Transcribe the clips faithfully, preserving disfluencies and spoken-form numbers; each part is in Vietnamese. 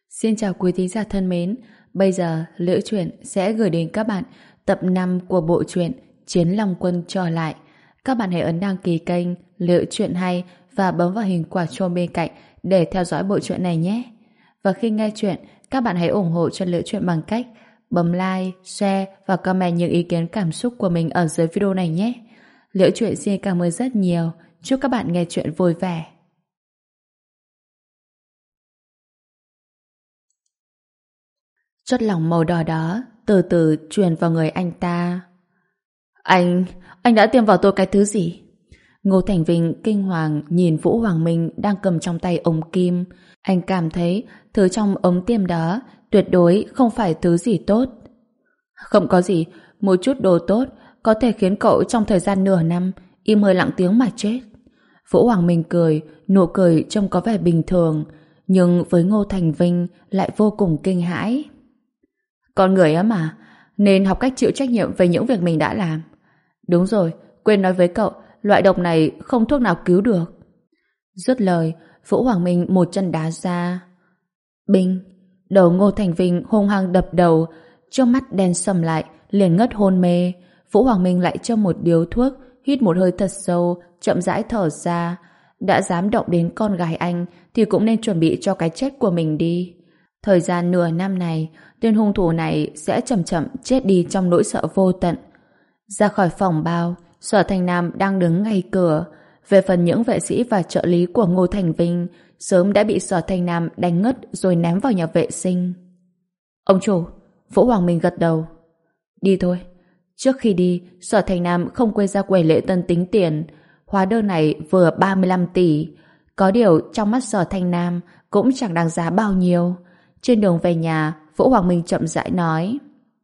Xin chào quý thính giả thân mến. Bây giờ Liễu Chuyện sẽ gửi đến các bạn tập năm của bộ truyện Chiến Long Quân trở lại. Các bạn hãy ấn đăng ký kênh Liễu Chuyện hay và bấm vào hình quả chuông bên cạnh để theo dõi bộ truyện này nhé. Và khi nghe chuyện, các bạn hãy ủng hộ cho Liễu Chuyện bằng cách bấm like, share và comment những ý kiến cảm xúc của mình ở dưới video này nhé. Liễu Chuyện xin cảm ơn rất nhiều. Chúc các bạn nghe chuyện vui vẻ. Chất lỏng màu đỏ đó từ từ truyền vào người anh ta. Anh, anh đã tiêm vào tôi cái thứ gì? Ngô Thành Vinh kinh hoàng nhìn Vũ Hoàng Minh đang cầm trong tay ống kim. Anh cảm thấy thứ trong ống tiêm đó tuyệt đối không phải thứ gì tốt. Không có gì, một chút đồ tốt có thể khiến cậu trong thời gian nửa năm im hơi lặng tiếng mà chết. Vũ Hoàng Minh cười, nụ cười trông có vẻ bình thường, nhưng với Ngô Thành Vinh lại vô cùng kinh hãi. Con người á mà, nên học cách chịu trách nhiệm về những việc mình đã làm. Đúng rồi, quên nói với cậu, loại độc này không thuốc nào cứu được. Dứt lời, Vũ Hoàng Minh một chân đá ra. Binh, đầu Ngô Thành Vinh hung hăng đập đầu, trước mắt đen sầm lại, liền ngất hôn mê. Vũ Hoàng Minh lại châm một điếu thuốc, hít một hơi thật sâu, chậm rãi thở ra. Đã dám động đến con gái anh thì cũng nên chuẩn bị cho cái chết của mình đi. Thời gian nửa năm này, tên hung thủ này sẽ chậm chậm chết đi trong nỗi sợ vô tận. Ra khỏi phòng bao, Sở Thành Nam đang đứng ngay cửa. Về phần những vệ sĩ và trợ lý của Ngô Thành Vinh, sớm đã bị Sở Thành Nam đánh ngất rồi ném vào nhà vệ sinh. Ông chủ, Vũ Hoàng Minh gật đầu. Đi thôi. Trước khi đi, Sở Thành Nam không quên ra quầy lễ tân tính tiền. Hóa đơn này vừa ba mươi lăm tỷ. Có điều trong mắt Sở Thành Nam cũng chẳng đáng giá bao nhiêu. Trên đường về nhà, Vũ Hoàng Minh chậm rãi nói: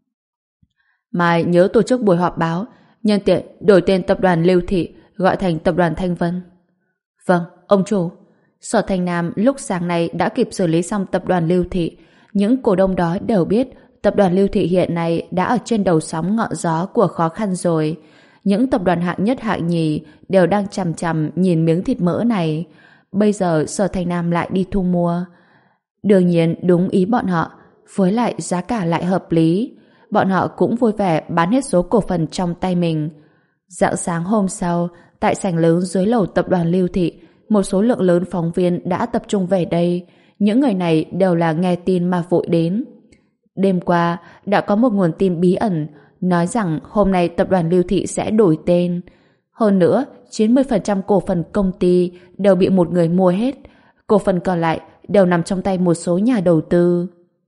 Mai nhớ tổ chức buổi họp báo, nhân tiện đổi tên tập đoàn Lưu Thị gọi thành tập đoàn Thanh Vân. Vâng, ông chủ. Sở Thành Nam lúc sáng nay đã kịp xử lý xong tập đoàn Lưu Thị. Những cổ đông đó đều biết tập đoàn Lưu Thị hiện nay đã ở trên đầu sóng ngọn gió của khó khăn rồi. Những tập đoàn hạng nhất hạng nhì đều đang chằm chằm nhìn miếng thịt mỡ này. Bây giờ Sở Thành Nam lại đi thu mua. Đương nhiên đúng ý bọn họ, với lại giá cả lại hợp lý. Bọn họ cũng vui vẻ bán hết số cổ phần trong tay mình. Rạng sáng hôm sau, tại sảnh lớn dưới lầu tập đoàn Lưu Thị, một số lượng lớn phóng viên đã tập trung về đây. Những người này đều là nghe tin mà vội đến. Đêm qua, đã có một nguồn tin bí ẩn nói rằng hôm nay tập đoàn Lưu Thị sẽ đổi tên. Hơn nữa, chín mươi phần trăm cổ phần công ty đều bị một người mua hết. Cổ phần còn lại đều nằm trong tay một số nhà đầu tư.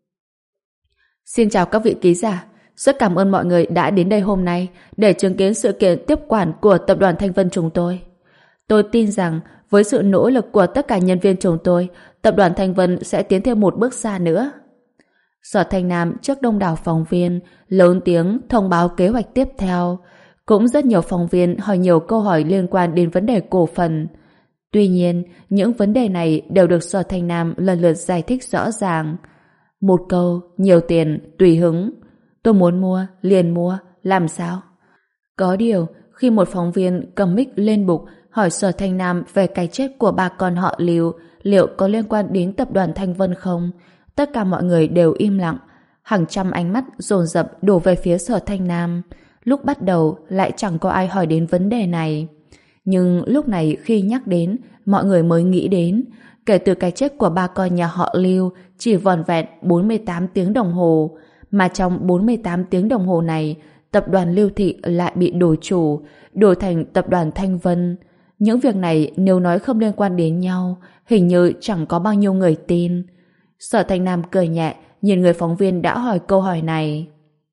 Xin chào các vị ký giả. Rất cảm ơn mọi người đã đến đây hôm nay để chứng kiến sự kiện tiếp quản của tập đoàn Thanh Vân chúng tôi. Tôi tin rằng với sự nỗ lực của tất cả nhân viên chúng tôi, tập đoàn Thanh Vân sẽ tiến thêm một bước xa nữa. Sở Thành Nam trước đông đảo phóng viên lớn tiếng thông báo kế hoạch tiếp theo. Cũng rất nhiều phóng viên hỏi nhiều câu hỏi liên quan đến vấn đề cổ phần. Tuy nhiên, những vấn đề này đều được Sở Thành Nam lần lượt giải thích rõ ràng. Một câu, nhiều tiền, tùy hứng. Tôi muốn mua, liền mua, làm sao? Có điều, khi một phóng viên cầm mic lên bục hỏi Sở Thành Nam về cái chết của ba con họ Lưu liệu có liên quan đến tập đoàn Thanh Vân không, tất cả mọi người đều im lặng. Hàng trăm ánh mắt dồn dập đổ về phía Sở Thành Nam. Lúc bắt đầu lại chẳng có ai hỏi đến vấn đề này. Nhưng lúc này khi nhắc đến, mọi người mới nghĩ đến, kể từ cái chết của ba con nhà họ Lưu chỉ vỏn vẹn bốn mươi tám tiếng đồng hồ, mà trong bốn mươi tám tiếng đồng hồ này, tập đoàn Lưu Thị lại bị đổi chủ, đổi thành tập đoàn Thanh Vân. Những việc này nếu nói không liên quan đến nhau, hình như chẳng có bao nhiêu người tin. Sở Thành Nam cười nhẹ, nhìn người phóng viên đã hỏi câu hỏi này.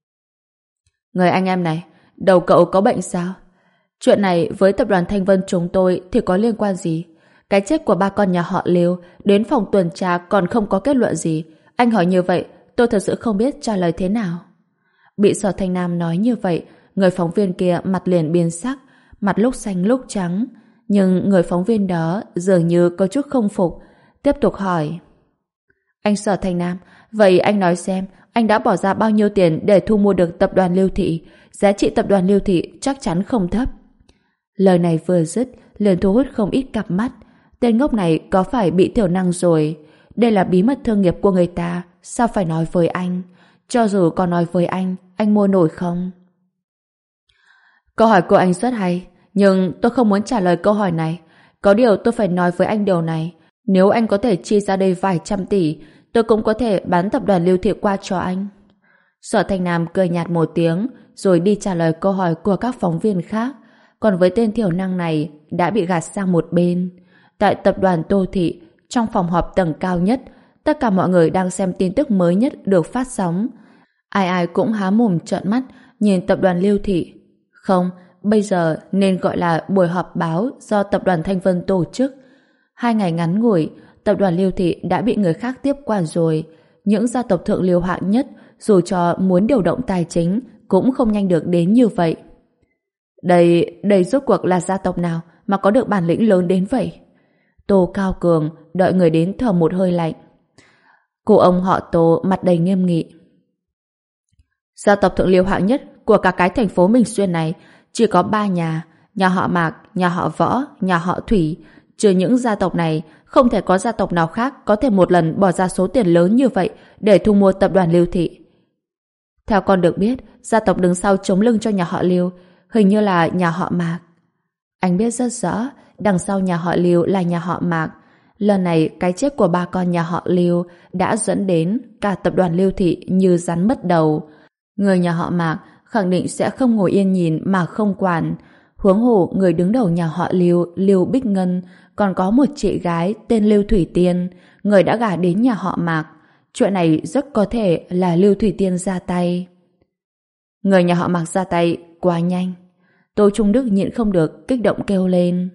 Người anh em này, đầu cậu có bệnh sao? Chuyện này với tập đoàn Thanh Vân chúng tôi thì có liên quan gì? Cái chết của ba con nhà họ Lưu đến phòng tuần tra còn không có kết luận gì. Anh hỏi như vậy, tôi thật sự không biết trả lời thế nào. Bị Sở Thành Nam nói như vậy, người phóng viên kia mặt liền biến sắc, mặt lúc xanh lúc trắng. Nhưng người phóng viên đó dường như có chút không phục, tiếp tục hỏi. Anh Sở Thành Nam, vậy anh nói xem, anh đã bỏ ra bao nhiêu tiền để thu mua được tập đoàn Lưu Thị? Giá trị tập đoàn Lưu Thị chắc chắn không thấp. Lời này vừa dứt, liền thu hút không ít cặp mắt. Tên ngốc này có phải bị thiểu năng rồi? Đây là bí mật thương nghiệp của người ta, sao phải nói với anh? Cho dù có nói với anh, anh mua nổi không? Câu hỏi của anh rất hay, nhưng tôi không muốn trả lời câu hỏi này. Có điều tôi phải nói với anh điều này. Nếu anh có thể chi ra đây vài trăm tỷ, tôi cũng có thể bán tập đoàn Lưu Thị qua cho anh. Sở Thanh Nam cười nhạt một tiếng, rồi đi trả lời câu hỏi của các phóng viên khác. Còn với tên thiểu năng này, đã bị gạt sang một bên. Tại tập đoàn Tô Thị, trong phòng họp tầng cao nhất, tất cả mọi người đang xem tin tức mới nhất được phát sóng. Ai ai cũng há mồm trợn mắt nhìn tập đoàn Lưu Thị. Không, bây giờ nên gọi là buổi họp báo do tập đoàn Thanh Vân tổ chức. Hai ngày ngắn ngủi, tập đoàn Lưu Thị đã bị người khác tiếp quản rồi. Những gia tộc thượng lưu hạng nhất, dù cho muốn điều động tài chính, cũng không nhanh được đến như vậy. Đây, đây rốt cuộc là gia tộc nào mà có được bản lĩnh lớn đến vậy? Tô Cao Cường đợi người đến thở một hơi lạnh. Cô ông họ Tô mặt đầy nghiêm nghị. Gia tộc thượng lưu hạng nhất của cả cái thành phố Minh Xuyên này chỉ có ba nhà, nhà họ Mạc, nhà họ Võ, nhà họ Thủy. Trừ những gia tộc này, không thể có gia tộc nào khác có thể một lần bỏ ra số tiền lớn như vậy để thu mua tập đoàn Lưu Thị. Theo con được biết, gia tộc đứng sau chống lưng cho nhà họ Lưu hình như là nhà họ Mạc. Anh biết rất rõ, đằng sau nhà họ Lưu là nhà họ Mạc. Lần này, cái chết của ba con nhà họ Lưu đã dẫn đến cả tập đoàn Lưu Thị như rắn mất đầu. Người nhà họ Mạc khẳng định sẽ không ngồi yên nhìn mà không quản. Huống hồ người đứng đầu nhà họ Lưu, Lưu Bích Ngân, còn có một chị gái tên Lưu Thủy Tiên, người đã gả đến nhà họ Mạc. Chuyện này rất có thể là Lưu Thủy Tiên ra tay. Người nhà họ Mạc ra tay quá nhanh. Tô Trung Đức nhịn không được, kích động kêu lên.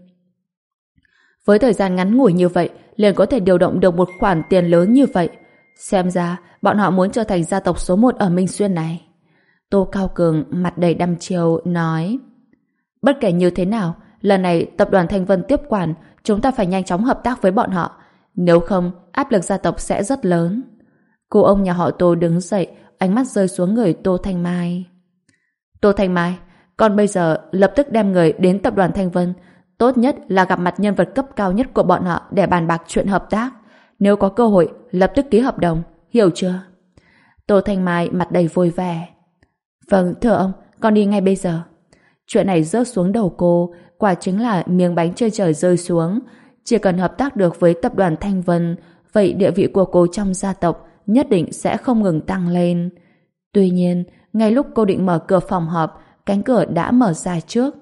Với thời gian ngắn ngủi như vậy, liền có thể điều động được một khoản tiền lớn như vậy. Xem ra, bọn họ muốn trở thành gia tộc số một ở Minh Xuyên này. Tô Cao Cường mặt đầy đăm chiêu nói: Bất kể như thế nào, lần này tập đoàn Thanh Vân tiếp quản, chúng ta phải nhanh chóng hợp tác với bọn họ. Nếu không, áp lực gia tộc sẽ rất lớn. Cô ông nhà họ Tô đứng dậy, ánh mắt rơi xuống người Tô Thanh Mai. Tô Thanh Mai, con bây giờ lập tức đem người đến tập đoàn Thanh Vân. Tốt nhất là gặp mặt nhân vật cấp cao nhất của bọn họ để bàn bạc chuyện hợp tác. Nếu có cơ hội, lập tức ký hợp đồng, hiểu chưa? Tô Thanh Mai mặt đầy vui vẻ. Vâng, thưa ông, con đi ngay bây giờ. Chuyện này rớt xuống đầu cô, quả chính là miếng bánh trên trời rơi xuống. Chỉ cần hợp tác được với tập đoàn Thanh Vân, vậy địa vị của cô trong gia tộc nhất định sẽ không ngừng tăng lên. Tuy nhiên, ngay lúc cô định mở cửa phòng họp, cánh cửa đã mở ra trước.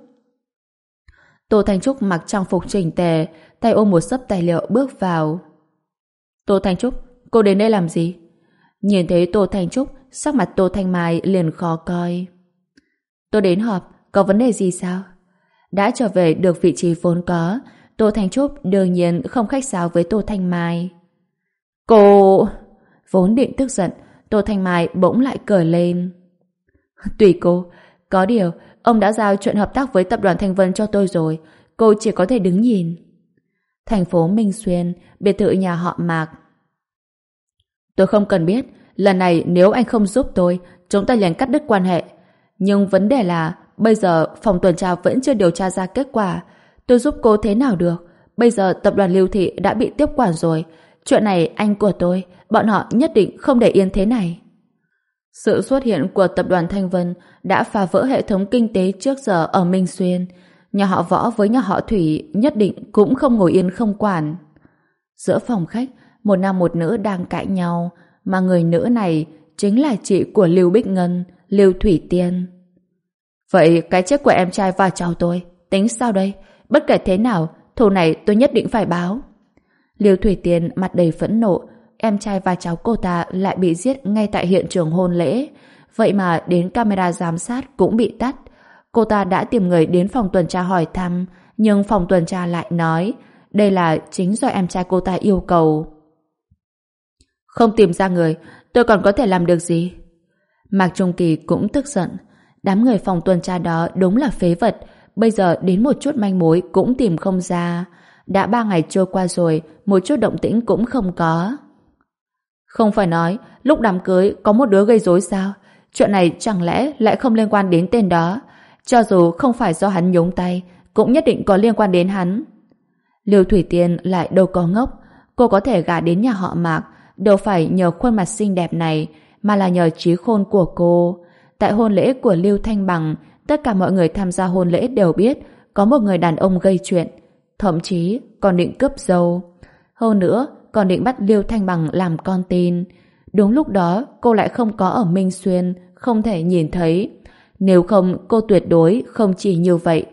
Tô Thanh Trúc mặc trang phục chỉnh tề, tay ôm một xấp tài liệu bước vào. Tô Thanh Trúc, cô đến đây làm gì? Nhìn thấy Tô Thanh Trúc, sắc mặt Tô Thanh Mai liền khó coi. Tôi đến họp, có vấn đề gì sao? Đã trở về được vị trí vốn có, Tô Thanh Trúc đương nhiên không khách sáo với Tô Thanh Mai. Cô... Vốn định tức giận, Tô Thanh Mai bỗng lại cười lên. Tùy cô, có điều, ông đã giao chuyện hợp tác với tập đoàn Thanh Vân cho tôi rồi, cô chỉ có thể đứng nhìn. Thành phố Minh Xuyên, biệt thự nhà họ Mạc. Tôi không cần biết, lần này nếu anh không giúp tôi, chúng ta liền cắt đứt quan hệ. Nhưng vấn đề là, bây giờ phòng tuần tra vẫn chưa điều tra ra kết quả. Tôi giúp cô thế nào được? Bây giờ tập đoàn Lưu Thị đã bị tiếp quản rồi. Chuyện này anh của tôi, bọn họ nhất định không để yên thế này. Sự xuất hiện của tập đoàn Thanh Vân đã phá vỡ hệ thống kinh tế trước giờ ở Minh Xuyên. Nhà họ Võ với nhà họ Thủy nhất định cũng không ngồi yên không quản. Giữa phòng khách, một nam một nữ đang cãi nhau, mà người nữ này chính là chị của Lưu Bích Ngân, Lưu Thủy Tiên. Vậy cái chết của em trai và cháu tôi, tính sao đây? Bất kể thế nào, thù này tôi nhất định phải báo. Lưu Thủy Tiên mặt đầy phẫn nộ, em trai và cháu cô ta lại bị giết ngay tại hiện trường hôn lễ. Vậy mà đến camera giám sát cũng bị tắt. Cô ta đã tìm người đến phòng tuần tra hỏi thăm, nhưng phòng tuần tra lại nói đây là chính do em trai cô ta yêu cầu. Không tìm ra người, tôi còn có thể làm được gì? Mạc Trung Kỳ cũng tức giận. Đám người phòng tuần tra đó đúng là phế vật, bây giờ đến một chút manh mối cũng tìm không ra. Đã ba ngày trôi qua rồi, một chút động tĩnh cũng không có. Không phải nói, lúc đám cưới có một đứa gây rối sao? Chuyện này chẳng lẽ lại không liên quan đến tên đó? Cho dù không phải do hắn nhúng tay, cũng nhất định có liên quan đến hắn. Lưu Thủy Tiên lại đâu có ngốc. cô có thể gả đến nhà họ Mạc đâu phải nhờ khuôn mặt xinh đẹp này, mà là nhờ trí khôn của cô. Tại hôn lễ của Lưu Thanh Bằng, tất cả mọi người tham gia hôn lễ đều biết có một người đàn ông gây chuyện, thậm chí còn định cướp dâu. Hơn nữa, còn định bắt Lưu Thanh Bằng làm con tin. Đúng lúc đó, cô lại không có ở Minh Xuyên, không thể nhìn thấy. Nếu không, cô tuyệt đối không chỉ như vậy.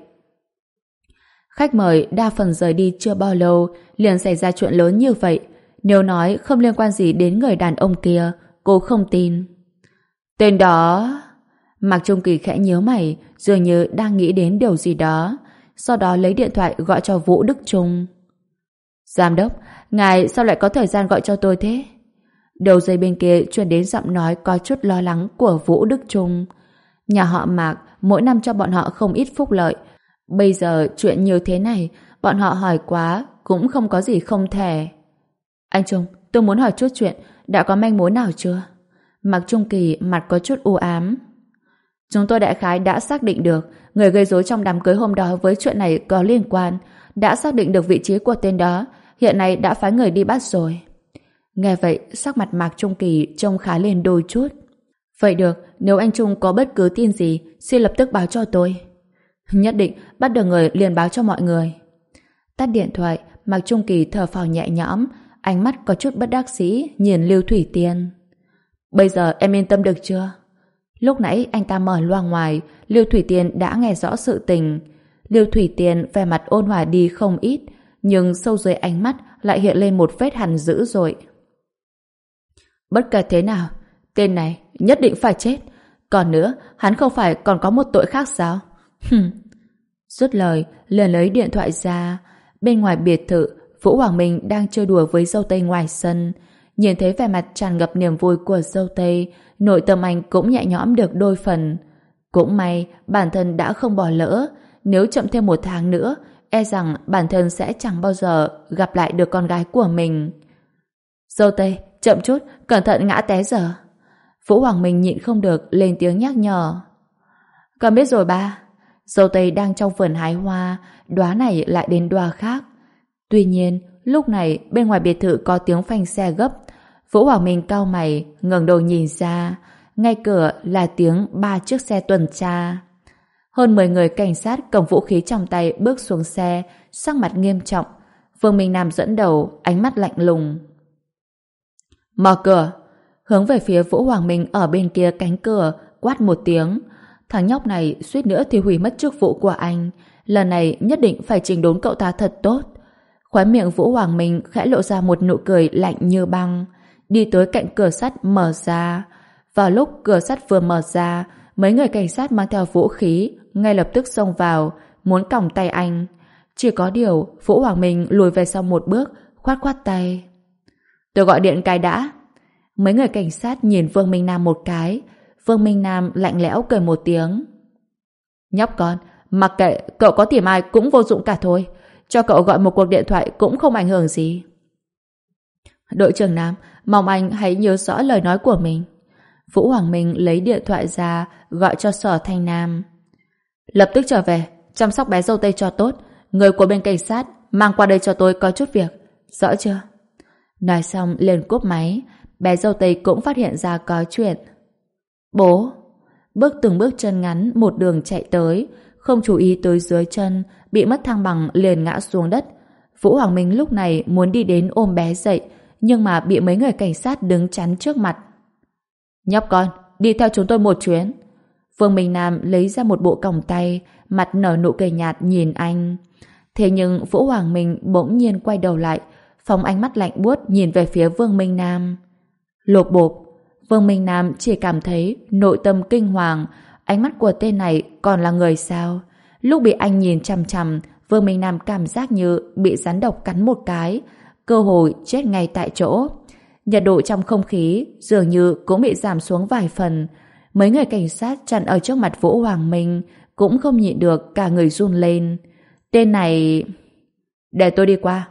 Khách mời đa phần rời đi chưa bao lâu, liền xảy ra chuyện lớn như vậy. Nếu nói không liên quan gì đến người đàn ông kia, cô không tin. Tên đó... Mạc Trung Kỳ khẽ nhíu mày, dường như đang nghĩ đến điều gì đó. Sau đó lấy điện thoại gọi cho Vũ Đức Trung. Giám đốc, ngài sao lại có thời gian gọi cho tôi thế? Đầu dây bên kia truyền đến giọng nói có chút lo lắng của Vũ Đức Trung. Nhà họ Mạc mỗi năm cho bọn họ không ít phúc lợi. Bây giờ chuyện như thế này, bọn họ hỏi quá cũng không có gì không thể. Anh Trung, tôi muốn hỏi chút chuyện, đã có manh mối nào chưa? Mạc Trung Kỳ mặt có chút u ám. Chúng tôi đại khái đã xác định được người gây rối trong đám cưới hôm đó với chuyện này có liên quan, đã xác định được vị trí của tên đó, hiện nay đã phái người đi bắt rồi. Nghe vậy, sắc mặt Mạc Trung Kỳ trông khá lên đôi chút. Vậy được, nếu anh Trung có bất cứ tin gì, xin lập tức báo cho tôi. Nhất định, bắt được người liền báo cho mọi người. Tắt điện thoại, Mạc Trung Kỳ thở phào nhẹ nhõm, ánh mắt có chút bất đắc dĩ nhìn Lưu Thủy Tiên. Bây giờ em yên tâm được chưa? Lúc nãy anh ta mở loa ngoài, Lưu Thủy Tiên đã nghe rõ sự tình. Lưu Thủy Tiên vẻ mặt ôn hòa đi không ít, nhưng sâu dưới ánh mắt lại hiện lên một vết hằn dữ dội. Bất kể thế nào, tên này nhất định phải chết. Còn nữa, hắn không phải còn có một tội khác sao? Hừm. Dứt lời, liền lấy điện thoại ra. Bên ngoài biệt thự, Vũ Hoàng Minh đang chơi đùa với dâu tây ngoài sân. Nhìn thấy vẻ mặt tràn ngập niềm vui của dâu tây, nội tâm anh cũng nhẹ nhõm được đôi phần. Cũng may, bản thân đã không bỏ lỡ. Nếu chậm thêm một tháng nữa, e rằng bản thân sẽ chẳng bao giờ gặp lại được con gái của mình. Dâu tây, chậm chút, cẩn thận ngã té giờ. Vũ Hoàng Minh nhịn không được lên tiếng nhắc nhở. Con biết rồi ba. Dâu tây đang trong vườn hái hoa, đóa này lại đến đóa khác. Tuy nhiên, lúc này bên ngoài biệt thự có tiếng phanh xe gấp. Vũ Hoàng Minh cau mày, ngẩng đầu nhìn ra. Ngay cửa là tiếng ba chiếc xe tuần tra. Hơn mười người cảnh sát cầm vũ khí trong tay bước xuống xe, sắc mặt nghiêm trọng. Vương Minh Nam dẫn đầu, ánh mắt lạnh lùng. Mở cửa! Hướng về phía Vũ Hoàng Minh ở bên kia cánh cửa, quát một tiếng. Thằng nhóc này suýt nữa thì hủy mất chức vụ của anh. Lần này nhất định phải chỉnh đốn cậu ta thật tốt. Khóe miệng Vũ Hoàng Minh khẽ lộ ra một nụ cười lạnh như băng. Đi tới cạnh cửa sắt mở ra. Vào lúc cửa sắt vừa mở ra, mấy người cảnh sát mang theo vũ khí ngay lập tức xông vào, muốn còng tay anh. Chỉ có điều Vũ Hoàng Minh lùi về sau một bước, khoát khoát tay. Tôi gọi điện cái đã. Mấy người cảnh sát nhìn Vương Minh Nam một cái. Vương Minh Nam lạnh lẽo cười một tiếng. Nhóc con, mặc kệ cậu có tìm ai cũng vô dụng cả thôi. Cho cậu gọi một cuộc điện thoại cũng không ảnh hưởng gì. Đội trưởng Nam, mong anh hãy nhớ rõ lời nói của mình. Vũ Hoàng Minh lấy điện thoại ra gọi cho Sở Thanh Nam. Lập tức trở về, chăm sóc bé dâu tây cho tốt. Người của bên cảnh sát mang qua đây cho tôi có chút việc. Rõ chưa? Nói xong liền cúp máy. Bé dâu tây cũng phát hiện ra có chuyện. Bố! Bước từng bước chân ngắn một đường chạy tới, không chú ý tới dưới chân, bị mất thăng bằng liền ngã xuống đất. Vũ Hoàng Minh lúc này muốn đi đến ôm bé dậy, nhưng mà bị mấy người cảnh sát đứng chắn trước mặt. Nhóc con, đi theo chúng tôi một chuyến. Vương Minh Nam lấy ra một bộ còng tay, mặt nở nụ cười nhạt nhìn anh. Thế nhưng Vũ Hoàng Minh bỗng nhiên quay đầu lại, phóng ánh mắt lạnh buốt nhìn về phía Vương Minh Nam. Lộp bộp, Vương Minh Nam chỉ cảm thấy nội tâm kinh hoàng. Ánh mắt của tên này còn là người sao? Lúc bị anh nhìn chằm chằm, Vương Minh Nam cảm giác như bị rắn độc cắn một cái, cơ hội chết ngay tại chỗ. Nhiệt độ trong không khí dường như cũng bị giảm xuống vài phần. Mấy người cảnh sát chặn ở trước mặt Vũ Hoàng Minh cũng không nhịn được, cả người run lên. Tên này... Để tôi đi qua.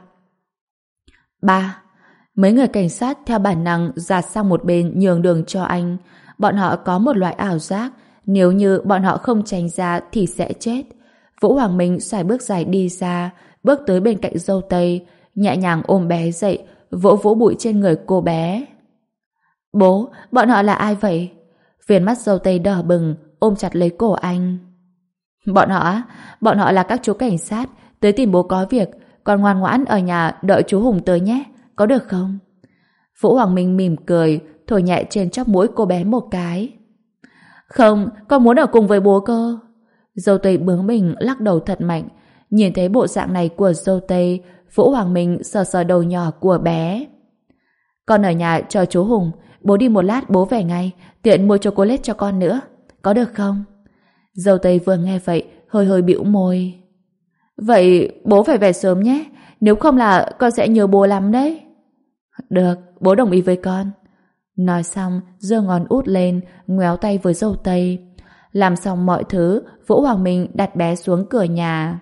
Ba. Mấy người cảnh sát theo bản năng dạt sang một bên nhường đường cho anh. Bọn họ có một loại ảo giác, nếu như bọn họ không tránh ra thì sẽ chết. Vũ Hoàng Minh xoài bước dài đi ra, bước tới bên cạnh dâu tây, nhẹ nhàng ôm bé dậy, vỗ vỗ bụi trên người cô bé. Bố, bọn họ là ai vậy? Viền mắt dâu tây đỏ bừng, ôm chặt lấy cổ anh. Bọn họ á? Bọn họ là các chú cảnh sát, tới tìm bố có việc, con ngoan ngoãn ở nhà đợi chú Hùng tới nhé, có được không? Vũ Hoàng Minh mỉm cười, thổi nhẹ trên chóp mũi cô bé một cái. Không, con muốn ở cùng với bố cơ. Dâu tây bướng bỉnh lắc đầu thật mạnh. Nhìn thấy bộ dạng này của dâu tây, Vũ Hoàng Minh sờ sờ đầu nhỏ của bé. Con ở nhà chờ chú Hùng, bố đi một lát bố về ngay, tiện mua chocolate cho con nữa, có được không? Dâu tây vừa nghe vậy, hơi hơi bĩu môi. Vậy bố phải về sớm nhé, nếu không là con sẽ nhớ bố lắm đấy. Được, bố đồng ý với con. Nói xong, giơ ngón út lên, ngoéo tay với dâu tây. Làm xong mọi thứ, Vũ Hoàng Minh đặt bé xuống cửa nhà.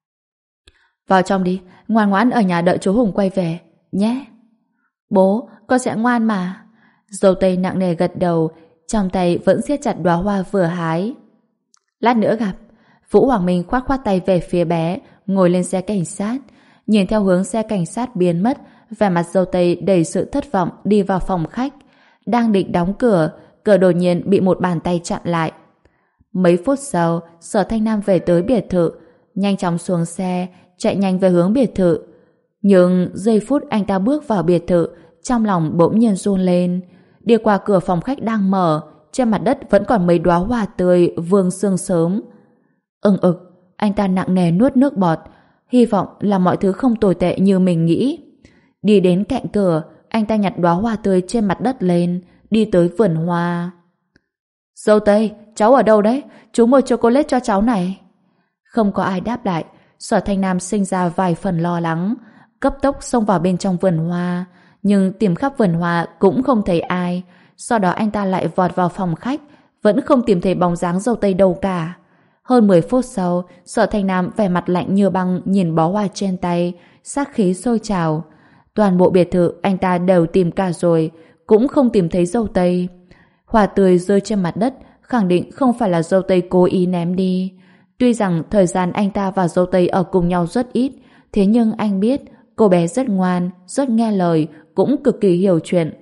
Vào trong đi, ngoan ngoãn ở nhà đợi chú Hùng quay về, nhé. Bố, con sẽ ngoan mà. Dâu tây nặng nề gật đầu, trong tay vẫn siết chặt đóa hoa vừa hái. Lát nữa gặp. Vũ Hoàng Minh khoát khoát tay về phía bé, ngồi lên xe cảnh sát. Nhìn theo hướng xe cảnh sát biến mất, vẻ mặt dâu tây đầy sự thất vọng đi vào phòng khách. Đang định đóng cửa, cửa đột nhiên bị một bàn tay chặn lại. Mấy phút sau, Sở Thanh Nam về tới biệt thự, nhanh chóng xuống xe, chạy nhanh về hướng biệt thự. Nhưng giây phút anh ta bước vào biệt thự, trong lòng bỗng nhiên run lên. Đi qua cửa phòng khách đang mở, trên mặt đất vẫn còn mấy đóa hoa tươi vương sương sớm. Ưng ực, anh ta nặng nề nuốt nước bọt, hy vọng là mọi thứ không tồi tệ như mình nghĩ. Đi đến cạnh cửa, anh ta nhặt đóa hoa tươi trên mặt đất lên, đi tới vườn hoa. Dâu tây, cháu ở đâu đấy? Chú mua chocolate cho cháu này. Không có ai đáp lại, Sở Thanh Nam sinh ra vài phần lo lắng, cấp tốc xông vào bên trong vườn hoa, nhưng tìm khắp vườn hoa cũng không thấy ai. Sau đó anh ta lại vọt vào phòng khách, vẫn không tìm thấy bóng dáng dâu tây đâu cả. Hơn mười phút sau, Sở Thanh Nam vẻ mặt lạnh như băng nhìn bó hoa trên tay, sát khí sôi trào. Toàn bộ biệt thự anh ta đều tìm cả rồi, cũng không tìm thấy dâu tây. Hoa tươi rơi trên mặt đất, khẳng định không phải là dâu tây cố ý ném đi. Tuy rằng thời gian anh ta và dâu tây ở cùng nhau rất ít, thế nhưng anh biết cô bé rất ngoan, rất nghe lời, cũng cực kỳ hiểu chuyện.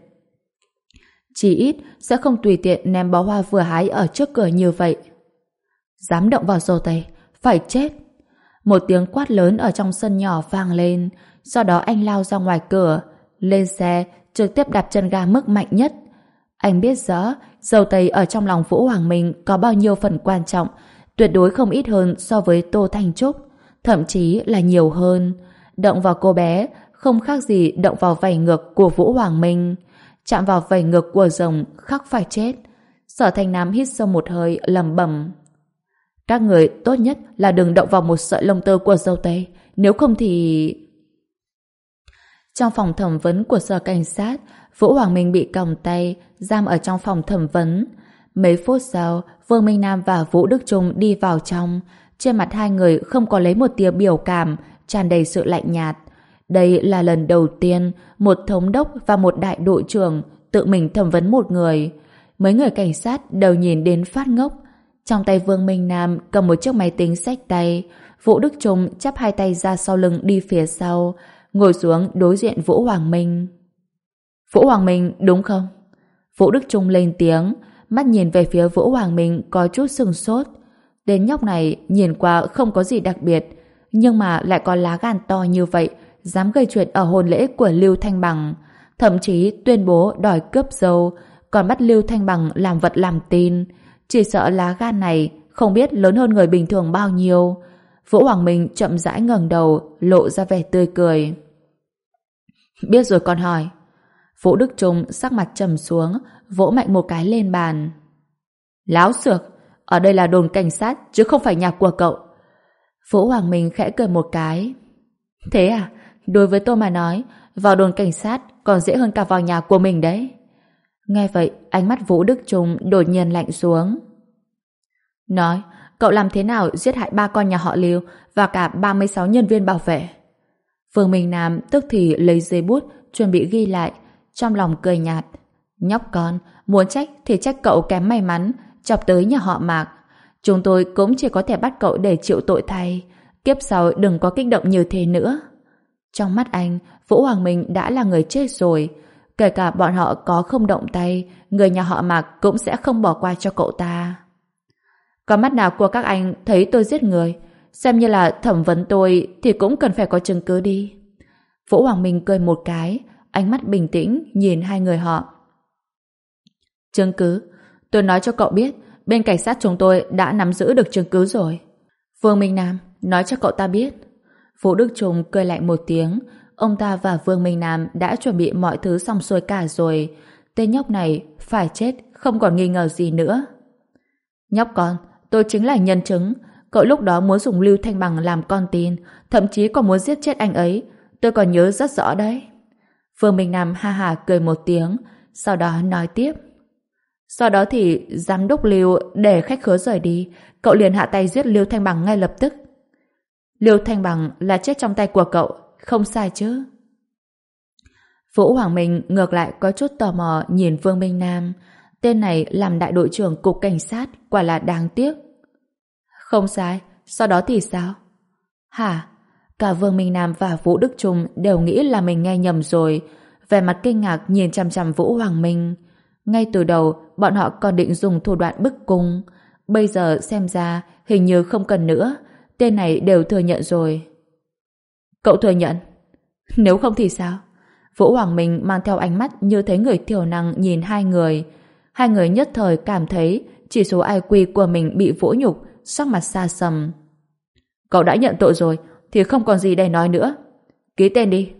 Chỉ ít sẽ không tùy tiện ném bó hoa vừa hái ở trước cửa như vậy. Dám động vào dâu tây, phải chết. Một tiếng quát lớn ở trong sân nhỏ vang lên, sau đó anh lao ra ngoài cửa, lên xe, trực tiếp đạp chân ga mức mạnh nhất. Anh biết rõ, dâu tây ở trong lòng Vũ Hoàng Minh có bao nhiêu phần quan trọng, tuyệt đối không ít hơn so với Tô Thanh Trúc, thậm chí là nhiều hơn. Động vào cô bé không khác gì động vào vảy ngược của Vũ Hoàng Minh. Chạm vào vảy ngược của rồng khắc phải chết. Sở Thanh Nam hít sâu một hơi, lẩm bẩm: các người tốt nhất là đừng động vào một sợi lông tơ của dâu tây, nếu không thì... Trong phòng thẩm vấn của sở cảnh sát, Vũ Hoàng Minh bị còng tay, giam ở trong phòng thẩm vấn. Mấy phút sau, Vương Minh Nam và Vũ Đức Trung đi vào trong. Trên mặt hai người không có lấy một tia biểu cảm, tràn đầy sự lạnh nhạt. Đây là lần đầu tiên một thống đốc và một đại đội trưởng tự mình thẩm vấn một người. Mấy người cảnh sát đều nhìn đến phát ngốc. Trong tay Vương Minh Nam cầm một chiếc máy tính xách tay. Vũ Đức Trung chắp hai tay ra sau lưng đi phía sau, ngồi xuống đối diện Vũ Hoàng Minh. Vũ Hoàng Minh đúng không? Vũ Đức Trung lên tiếng, mắt nhìn về phía Vũ Hoàng Minh có chút sừng sốt. Đến nhóc này nhìn qua không có gì đặc biệt, nhưng mà lại có lá gan to như vậy, dám gây chuyện ở hôn lễ của Lưu Thanh Bằng, thậm chí tuyên bố đòi cướp dâu, còn bắt Lưu Thanh Bằng làm vật làm tin. Chỉ sợ lá gan này không biết lớn hơn người bình thường bao nhiêu. Vũ Hoàng Minh chậm rãi ngẩng đầu, lộ ra vẻ tươi cười. Biết rồi con hỏi. Vũ Đức Trung sắc mặt trầm xuống, vỗ mạnh một cái lên bàn. Láo xược, ở đây là đồn cảnh sát chứ không phải nhà của cậu. Vũ Hoàng Minh khẽ cười một cái. Thế à? Đối với tôi mà nói, vào đồn cảnh sát còn dễ hơn cả vào nhà của mình đấy. Nghe vậy, ánh mắt Vũ Đức Trung đột nhiên lạnh xuống. Nói, cậu làm thế nào giết hại ba con nhà họ Lưu và cả ba mươi sáu nhân viên bảo vệ? Vương Minh Nam tức thì lấy giấy bút chuẩn bị ghi lại, trong lòng cười nhạt. Nhóc con, muốn trách thì trách cậu kém may mắn chọc tới nhà họ Mạc. Chúng tôi cũng chỉ có thể bắt cậu để chịu tội thay. Kiếp sau đừng có kích động như thế nữa. Trong mắt anh, Vũ Hoàng Minh đã là người chết rồi. Kể cả bọn họ có không động tay, người nhà họ Mạc cũng sẽ không bỏ qua cho cậu ta. Có mắt nào của các anh thấy tôi giết người, xem như là thẩm vấn tôi thì cũng cần phải có chứng cứ đi. Vũ Hoàng Minh cười một cái, ánh mắt bình tĩnh nhìn hai người họ. Chứng cứ? Tôi nói cho cậu biết, bên cảnh sát chúng tôi đã nắm giữ được chứng cứ rồi. Vương Minh Nam, nói cho cậu ta biết. Vũ Đức Trung cười lạnh một tiếng. Ông ta và Vương Minh Nam đã chuẩn bị mọi thứ xong xuôi cả rồi. Tên nhóc này phải chết, không còn nghi ngờ gì nữa. Nhóc con, tôi chính là nhân chứng. Cậu lúc đó muốn dùng Lưu Thanh Bằng làm con tin, thậm chí còn muốn giết chết anh ấy. Tôi còn nhớ rất rõ đấy. Vương Minh Nam ha ha cười một tiếng, sau đó nói tiếp. Sau đó thì giám đốc Lưu để khách khứa rời đi, cậu liền hạ tay giết Lưu Thanh Bằng ngay lập tức. Lưu Thanh Bằng là chết trong tay của cậu, không sai chứ? Vũ Hoàng Minh ngược lại có chút tò mò nhìn Vương Minh Nam. Tên này làm đại đội trưởng cục cảnh sát, quả là đáng tiếc. Không sai, sau đó thì sao? Hả? Cả Vương Minh Nam và Vũ Đức Trung đều nghĩ là mình nghe nhầm rồi. Vẻ mặt kinh ngạc nhìn chằm chằm Vũ Hoàng Minh. Ngay từ đầu, bọn họ còn định dùng thủ đoạn bức cung. Bây giờ xem ra hình như không cần nữa. Tên này đều thừa nhận rồi. Cậu thừa nhận? Nếu không thì sao? Vũ Hoàng Minh mang theo ánh mắt như thấy người thiểu năng nhìn hai người. Hai người nhất thời cảm thấy chỉ số i kiu của mình bị vỗ nhục, sắc mặt xa sầm. Cậu đã nhận tội rồi thì không còn gì để nói nữa. Ký tên đi.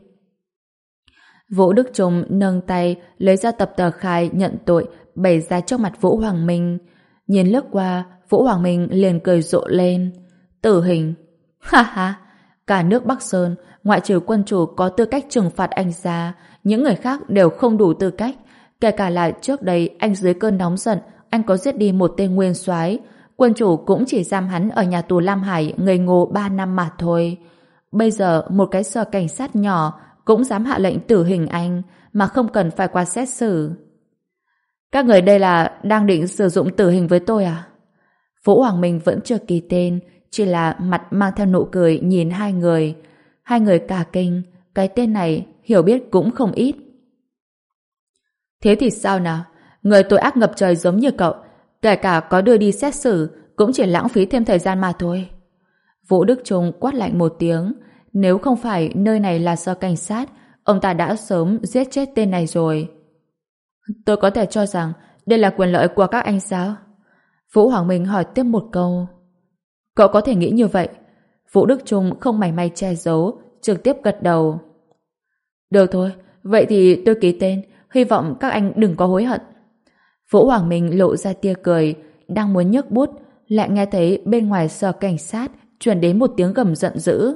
Vũ Đức Trung nâng tay lấy ra tập tờ khai nhận tội bày ra trước mặt Vũ Hoàng Minh. Nhìn lướt qua, Vũ Hoàng Minh liền cười rộ lên. Tử hình. Ha ha, cả nước Bắc Sơn ngoại trừ quân chủ có tư cách trừng phạt anh ra, những người khác đều không đủ tư cách. Kể cả là trước đây anh dưới cơn nóng giận anh có giết đi một tên nguyên soái, quân chủ cũng chỉ giam hắn ở nhà tù Lam Hải ngây ngô ba năm mà thôi. Bây giờ một cái sở cảnh sát nhỏ cũng dám hạ lệnh tử hình anh mà không cần phải qua xét xử. Các người đây là đang định sử dụng tử hình với tôi à? Vũ Hoàng Minh vẫn chưa ký tên, chỉ là mặt mang theo nụ cười nhìn hai người. Hai người cả kinh, cái tên này hiểu biết cũng không ít. Thế thì sao nào? Người tội ác ngập trời giống như cậu, kể cả có đưa đi xét xử cũng chỉ lãng phí thêm thời gian mà thôi. Vũ Đức Trung quát lạnh một tiếng. Nếu không phải nơi này là sở cảnh sát, ông ta đã sớm giết chết tên này rồi. Tôi có thể cho rằng đây là quyền lợi của các anh sao? Vũ Hoàng Minh hỏi tiếp một câu. Cậu có thể nghĩ như vậy. Vũ Đức Trung không mảy may che giấu, trực tiếp gật đầu. Được thôi, vậy thì tôi ký tên, hy vọng các anh đừng có hối hận. Vũ Hoàng Minh lộ ra tia cười, đang muốn nhấc bút, lại nghe thấy bên ngoài sở cảnh sát truyền đến một tiếng gầm giận dữ.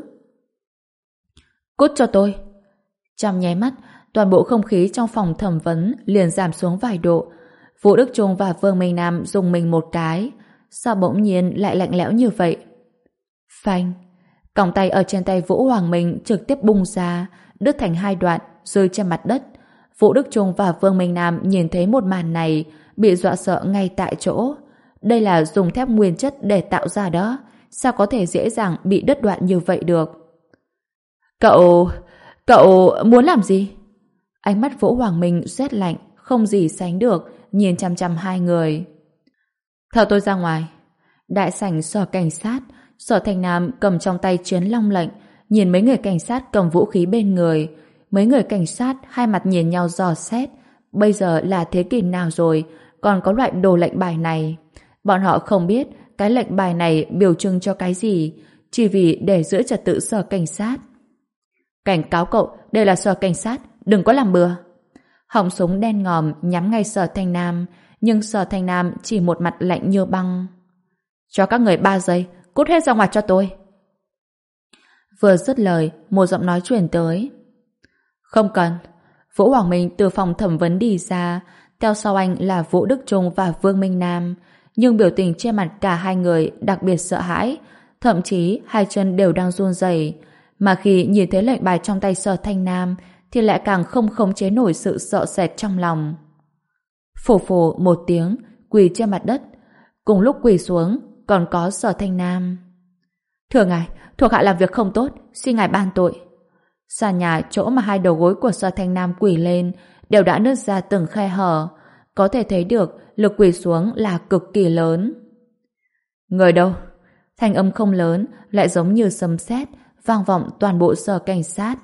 Cút cho tôi! Trong nháy mắt, toàn bộ không khí trong phòng thẩm vấn liền giảm xuống vài độ. Vũ Đức Trung và Vương Minh Nam dùng mình một cái. Sao bỗng nhiên lại lạnh lẽo như vậy? Phanh! Còng tay ở trên tay Vũ Hoàng Minh trực tiếp bung ra, đứt thành hai đoạn, rơi trên mặt đất. Vũ Đức Trung và Vương Minh Nam nhìn thấy một màn này, bị dọa sợ ngay tại chỗ. Đây là dùng thép nguyên chất để tạo ra đó, sao có thể dễ dàng bị đứt đoạn như vậy được? Cậu... cậu muốn làm gì? Ánh mắt Vũ Hoàng Minh rét lạnh, không gì sánh được, nhìn chằm chằm hai người. Theo tôi ra ngoài. Đại sảnh sở cảnh sát, Sở Thành Nam cầm trong tay chiến long lệnh, nhìn mấy người cảnh sát cầm vũ khí bên người. Mấy người cảnh sát hai mặt nhìn nhau dò xét. Bây giờ là thế kỷ nào rồi, còn có loại đồ lệnh bài này. Bọn họ không biết cái lệnh bài này biểu trưng cho cái gì, chỉ vì để giữ trật tự sở cảnh sát. Cảnh cáo cậu, đây là sở cảnh sát, đừng có làm bừa. Họng súng đen ngòm nhắm ngay Sở Thành Nam, nhưng Sở Thành Nam chỉ một mặt lạnh như băng. Cho các người ba giây, cút hết ra ngoài cho tôi. Vừa dứt lời, một giọng nói truyền tới. Không cần. Vũ Hoàng Minh từ phòng thẩm vấn đi ra, theo sau anh là Vũ Đức Trung và Vương Minh Nam, nhưng biểu tình trên mặt cả hai người đặc biệt sợ hãi, thậm chí hai chân đều đang run rẩy. Mà khi nhìn thấy lệnh bài trong tay Sở Thanh Nam thì lại càng không khống chế nổi sự sợ sệt trong lòng. Phù phù một tiếng, quỳ trên mặt đất. Cùng lúc quỳ xuống còn có Sở Thanh Nam. Thưa ngài, thuộc hạ làm việc không tốt, xin ngài ban tội. Sàn nhà chỗ mà hai đầu gối của Sở Thanh Nam quỳ lên đều đã nứt ra từng khe hở. Có thể thấy được lực quỳ xuống là cực kỳ lớn. Người đâu? Thanh âm không lớn, lại giống như sấm sét vang vọng toàn bộ sở cảnh sát.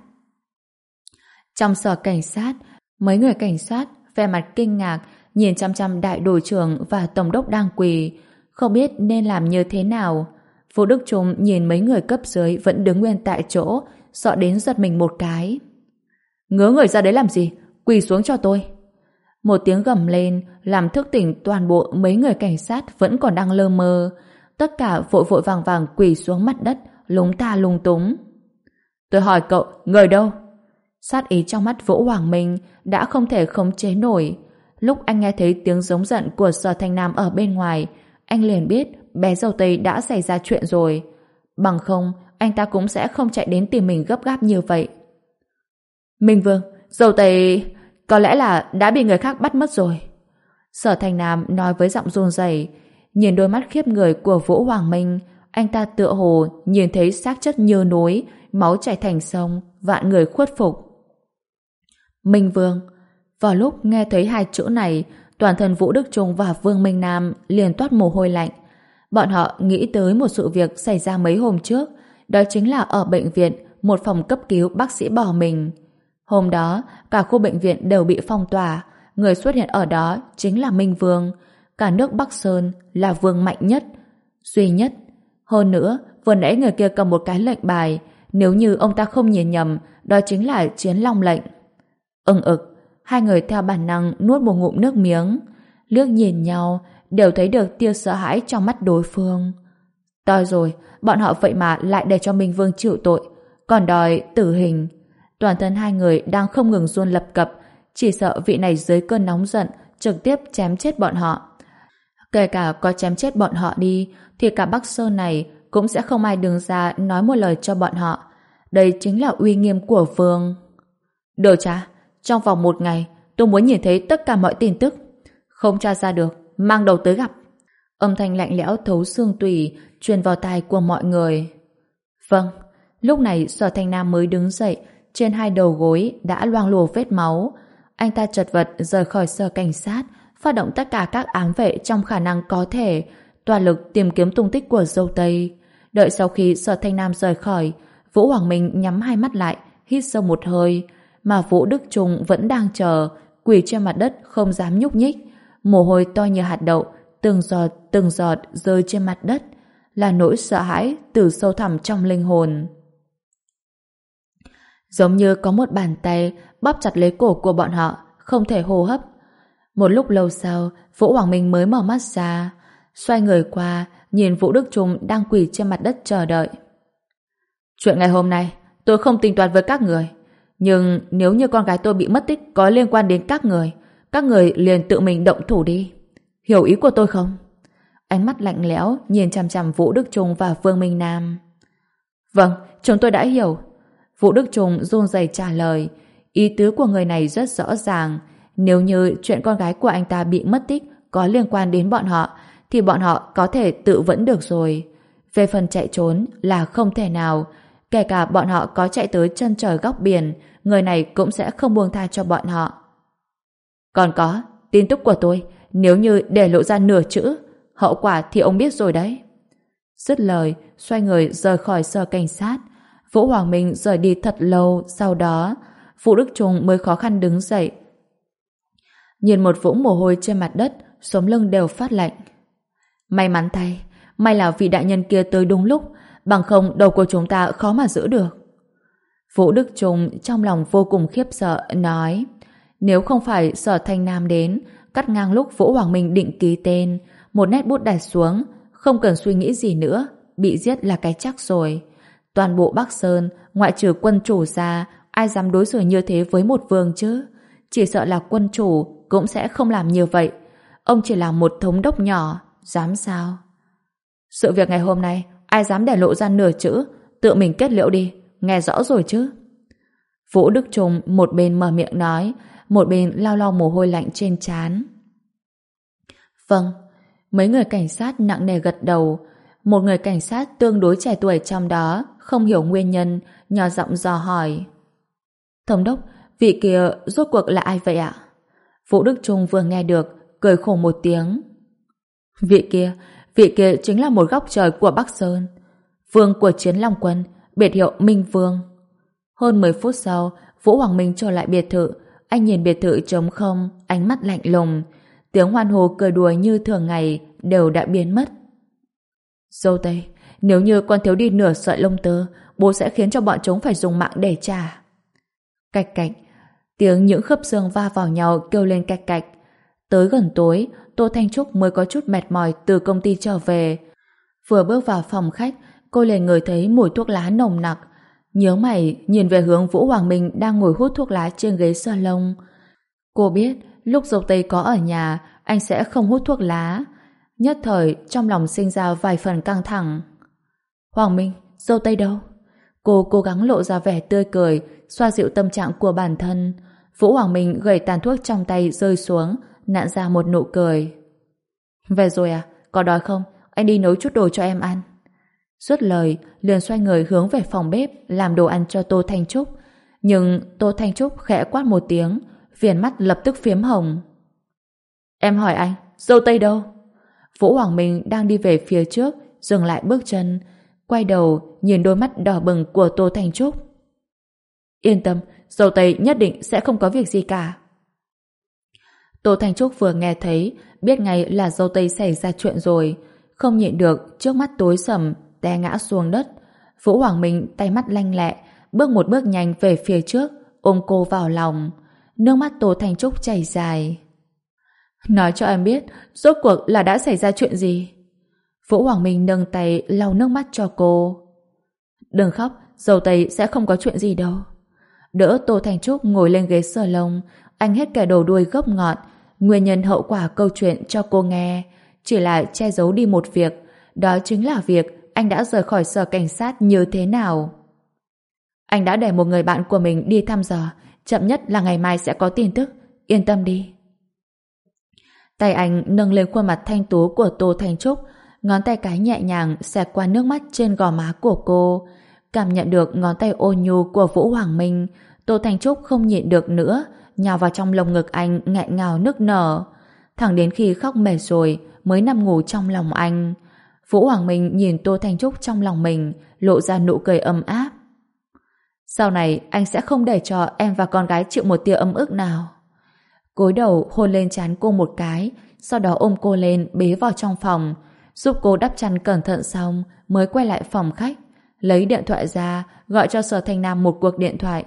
Trong sở cảnh sát, mấy người cảnh sát vẻ mặt kinh ngạc nhìn chăm chăm đại đội trưởng và tổng đốc đang quỳ, không biết nên làm như thế nào. Vũ Đức Trung nhìn mấy người cấp dưới vẫn đứng nguyên tại chỗ, sợ đến giật mình một cái. Ngớ người ra đấy làm gì? Quỳ xuống cho tôi. Một tiếng gầm lên làm thức tỉnh toàn bộ mấy người cảnh sát vẫn còn đang lơ mơ. Tất cả vội vội vàng vàng quỳ xuống mặt đất, lúng ta lung túng. Tôi hỏi cậu, người đâu? Sát ý trong mắt Vũ Hoàng Minh đã không thể khống chế nổi. Lúc anh nghe thấy tiếng giống giận của Sở Thanh Nam ở bên ngoài, anh liền biết bé dâu tây đã xảy ra chuyện rồi. Bằng không, anh ta cũng sẽ không chạy đến tìm mình gấp gáp như vậy. Minh Vương, dâu tây có lẽ là đã bị người khác bắt mất rồi. Sở Thanh Nam nói với giọng run rẩy. Nhìn đôi mắt khiếp người của Vũ Hoàng Minh, anh ta tựa hồ nhìn thấy xác chất như núi, máu chảy thành sông, vạn người khuất phục. Minh Vương. Vào lúc nghe thấy hai chữ này, toàn thân Vũ Đức Trung và Vương Minh Nam liền toát mồ hôi lạnh. Bọn họ nghĩ tới một sự việc xảy ra mấy hôm trước, đó chính là ở bệnh viện, một phòng cấp cứu bác sĩ bỏ mình. Hôm đó, cả khu bệnh viện đều bị phong tỏa, người xuất hiện ở đó chính là Minh Vương. Cả nước Bắc Sơn là vương mạnh nhất, duy nhất. Hơn nữa, vừa nãy người kia cầm một cái lệnh bài, nếu như ông ta không nhìn nhầm, đó chính là Chiến Long lệnh. Ưng ực, hai người theo bản năng nuốt một ngụm nước miếng, liếc nhìn nhau, đều thấy được tia sợ hãi trong mắt đối phương. Toi rồi, bọn họ vậy mà lại để cho Minh Vương chịu tội, còn đòi tử hình. Toàn thân hai người đang không ngừng run lập cập, chỉ sợ vị này dưới cơn nóng giận trực tiếp chém chết bọn họ. Kể cả có chém chết bọn họ đi, thì cả Bắc Sơn này cũng sẽ không ai đứng ra nói một lời cho bọn họ. Đây chính là uy nghiêm của vương. Điều tra, trong vòng một ngày, tôi muốn nhìn thấy tất cả mọi tin tức. Không tra ra được, mang đầu tới gặp. Âm thanh lạnh lẽo thấu xương tủy truyền vào tai của mọi người. Vâng. Lúc này Sở Thanh Nam mới đứng dậy, trên hai đầu gối đã loang lổ vết máu. Anh ta chật vật rời khỏi sở cảnh sát, phát động tất cả các ám vệ trong khả năng có thể, toàn lực tìm kiếm tung tích của dâu tây. Đợi sau khi Sở Thanh Nam rời khỏi, Vũ Hoàng Minh nhắm hai mắt lại, hít sâu một hơi, mà Vũ Đức Trung vẫn đang chờ, quỳ trên mặt đất không dám nhúc nhích, mồ hôi to như hạt đậu, từng giọt từng giọt rơi trên mặt đất, là nỗi sợ hãi từ sâu thẳm trong linh hồn. Giống như có một bàn tay bóp chặt lấy cổ của bọn họ, không thể hô hấp. Một lúc lâu sau, Vũ Hoàng Minh mới mở mắt ra, xoay người qua, nhìn Vũ Đức Trung đang quỳ trên mặt đất chờ đợi. Chuyện ngày hôm nay, tôi không tính toán với các người, nhưng nếu như con gái tôi bị mất tích có liên quan đến các người, các người liền tự mình động thủ đi. Hiểu ý của tôi không? Ánh mắt lạnh lẽo nhìn chằm chằm Vũ Đức Trung và Vương Minh Nam. Vâng, chúng tôi đã hiểu. Vũ Đức Trung run rẩy trả lời. Ý tứ của người này rất rõ ràng. Nếu như chuyện con gái của anh ta bị mất tích có liên quan đến bọn họ, thì bọn họ có thể tự vẫn được rồi. Về phần chạy trốn là không thể nào. Kể cả bọn họ có chạy tới chân trời góc biển, người này cũng sẽ không buông tha cho bọn họ. Còn có, tin tức của tôi, nếu như để lộ ra nửa chữ, hậu quả thì ông biết rồi đấy. Dứt lời, xoay người rời khỏi sở cảnh sát. Vũ Hoàng Minh rời đi thật lâu, sau đó Vũ Đức Trung mới khó khăn đứng dậy. Nhìn một vũng mồ hôi trên mặt đất, sống lưng đều phát lạnh. May mắn thay, may là vị đại nhân kia tới đúng lúc, bằng không đầu của chúng ta khó mà giữ được. Vũ Đức Trung trong lòng vô cùng khiếp sợ, nói, nếu không phải Sở Thanh Nam đến, cắt ngang lúc Vũ Hoàng Minh định ký tên, một nét bút đặt xuống, không cần suy nghĩ gì nữa, bị giết là cái chắc rồi. Toàn bộ Bắc Sơn, ngoại trừ quân chủ ra, ai dám đối xử như thế với một vương chứ? Chỉ sợ là quân chủ cũng sẽ không làm như vậy. Ông chỉ là một thống đốc nhỏ, dám sao? Sự việc ngày hôm nay, ai dám để lộ ra nửa chữ, tự mình kết liễu đi, nghe rõ rồi chứ? Vũ Đức Trung một bên mở miệng nói, một bên lau lau mồ hôi lạnh trên trán. Vâng. Mấy người cảnh sát nặng nề gật đầu. Một người cảnh sát tương đối trẻ tuổi trong đó không hiểu nguyên nhân, nhỏ giọng dò hỏi. Thống đốc, vị kia rốt cuộc là ai vậy ạ? Vũ Đức Trung vừa nghe được, cười khổ một tiếng. Vị kia, vị kia chính là một góc trời của Bắc Sơn. Vương của Chiến Long Quân, biệt hiệu Minh Vương. Hơn mười phút sau, Vũ Hoàng Minh trở lại biệt thự. Anh nhìn biệt thự trống không, ánh mắt lạnh lùng. Tiếng hoan hô cười đùa như thường ngày đều đã biến mất. Dâu tây, nếu như con thiếu đi nửa sợi lông tơ, bố sẽ khiến cho bọn chúng phải dùng mạng để trả. Cạch cạch, tiếng những khớp xương va vào nhau kêu lên cạch cạch. Tới gần tối, Tô Thanh Trúc mới có chút mệt mỏi từ công ty trở về. Vừa bước vào phòng khách, cô liền ngửi thấy mùi thuốc lá nồng nặc. Nhớ mày nhìn về hướng Vũ Hoàng Minh đang ngồi hút thuốc lá trên ghế salon. Cô biết lúc dâu tây có ở nhà, anh sẽ không hút thuốc lá. Nhất thời trong lòng sinh ra vài phần căng thẳng. Hoàng Minh, dâu tây đâu? Cô cố gắng lộ ra vẻ tươi cười, xoa dịu tâm trạng của bản thân. Vũ Hoàng Minh gầy tàn thuốc trong tay rơi xuống, nặn ra một nụ cười. Về rồi à? Có đói không? Anh đi nấu chút đồ cho em ăn. Dứt lời, liền xoay người hướng về phòng bếp làm đồ ăn cho Tô Thanh Trúc. Nhưng Tô Thanh Trúc khẽ quát một tiếng, viền mắt lập tức phiếm hồng. Em hỏi anh, dâu tây đâu? Vũ Hoàng Minh đang đi về phía trước, dừng lại bước chân, quay đầu nhìn đôi mắt đỏ bừng của Tô Thanh Trúc. Yên tâm, dâu tây nhất định sẽ không có việc gì cả. Tô Thanh Trúc vừa nghe thấy, biết ngay là dâu tây xảy ra chuyện rồi, không nhịn được, trước mắt tối sầm, té ngã xuống đất. Vũ Hoàng Minh tay mắt lanh lẹ, bước một bước nhanh về phía trước, ôm cô vào lòng. Nước mắt Tô Thanh Trúc chảy dài. Nói cho em biết, rốt cuộc là đã xảy ra chuyện gì? Vũ Hoàng Minh nâng tay lau nước mắt cho cô. Đừng khóc, dâu tây sẽ không có chuyện gì đâu. Đỡ Tô Thanh Trúc ngồi lên ghế salon, anh hết kẻ đầu đuôi gốc ngọn, nguyên nhân hậu quả câu chuyện cho cô nghe, chỉ là che giấu đi một việc, đó chính là việc anh đã rời khỏi sở cảnh sát như thế nào. Anh đã để một người bạn của mình đi thăm dò, chậm nhất là ngày mai sẽ có tin tức, yên tâm đi. Tay anh nâng lên khuôn mặt thanh tú của Tô Thanh Trúc, ngón tay cái nhẹ nhàng xẹt qua nước mắt trên gò má của cô. Cảm nhận được ngón tay ôn nhu của Vũ Hoàng Minh, Tô Thanh Trúc không nhịn được nữa, nhào vào trong lồng ngực anh nghẹn ngào nức nở. Thẳng đến khi khóc mệt rồi mới nằm ngủ trong lòng anh. Vũ Hoàng Minh nhìn Tô Thanh Trúc trong lòng mình, lộ ra nụ cười ấm áp. Sau này anh sẽ không để cho em và con gái chịu một tia ấm ức nào. Cúi đầu hôn lên trán cô một cái, sau đó ôm cô lên bế vào trong phòng, giúp cô đắp chăn cẩn thận xong mới quay lại phòng khách, lấy điện thoại ra gọi cho Sở Thanh Nam một cuộc điện thoại.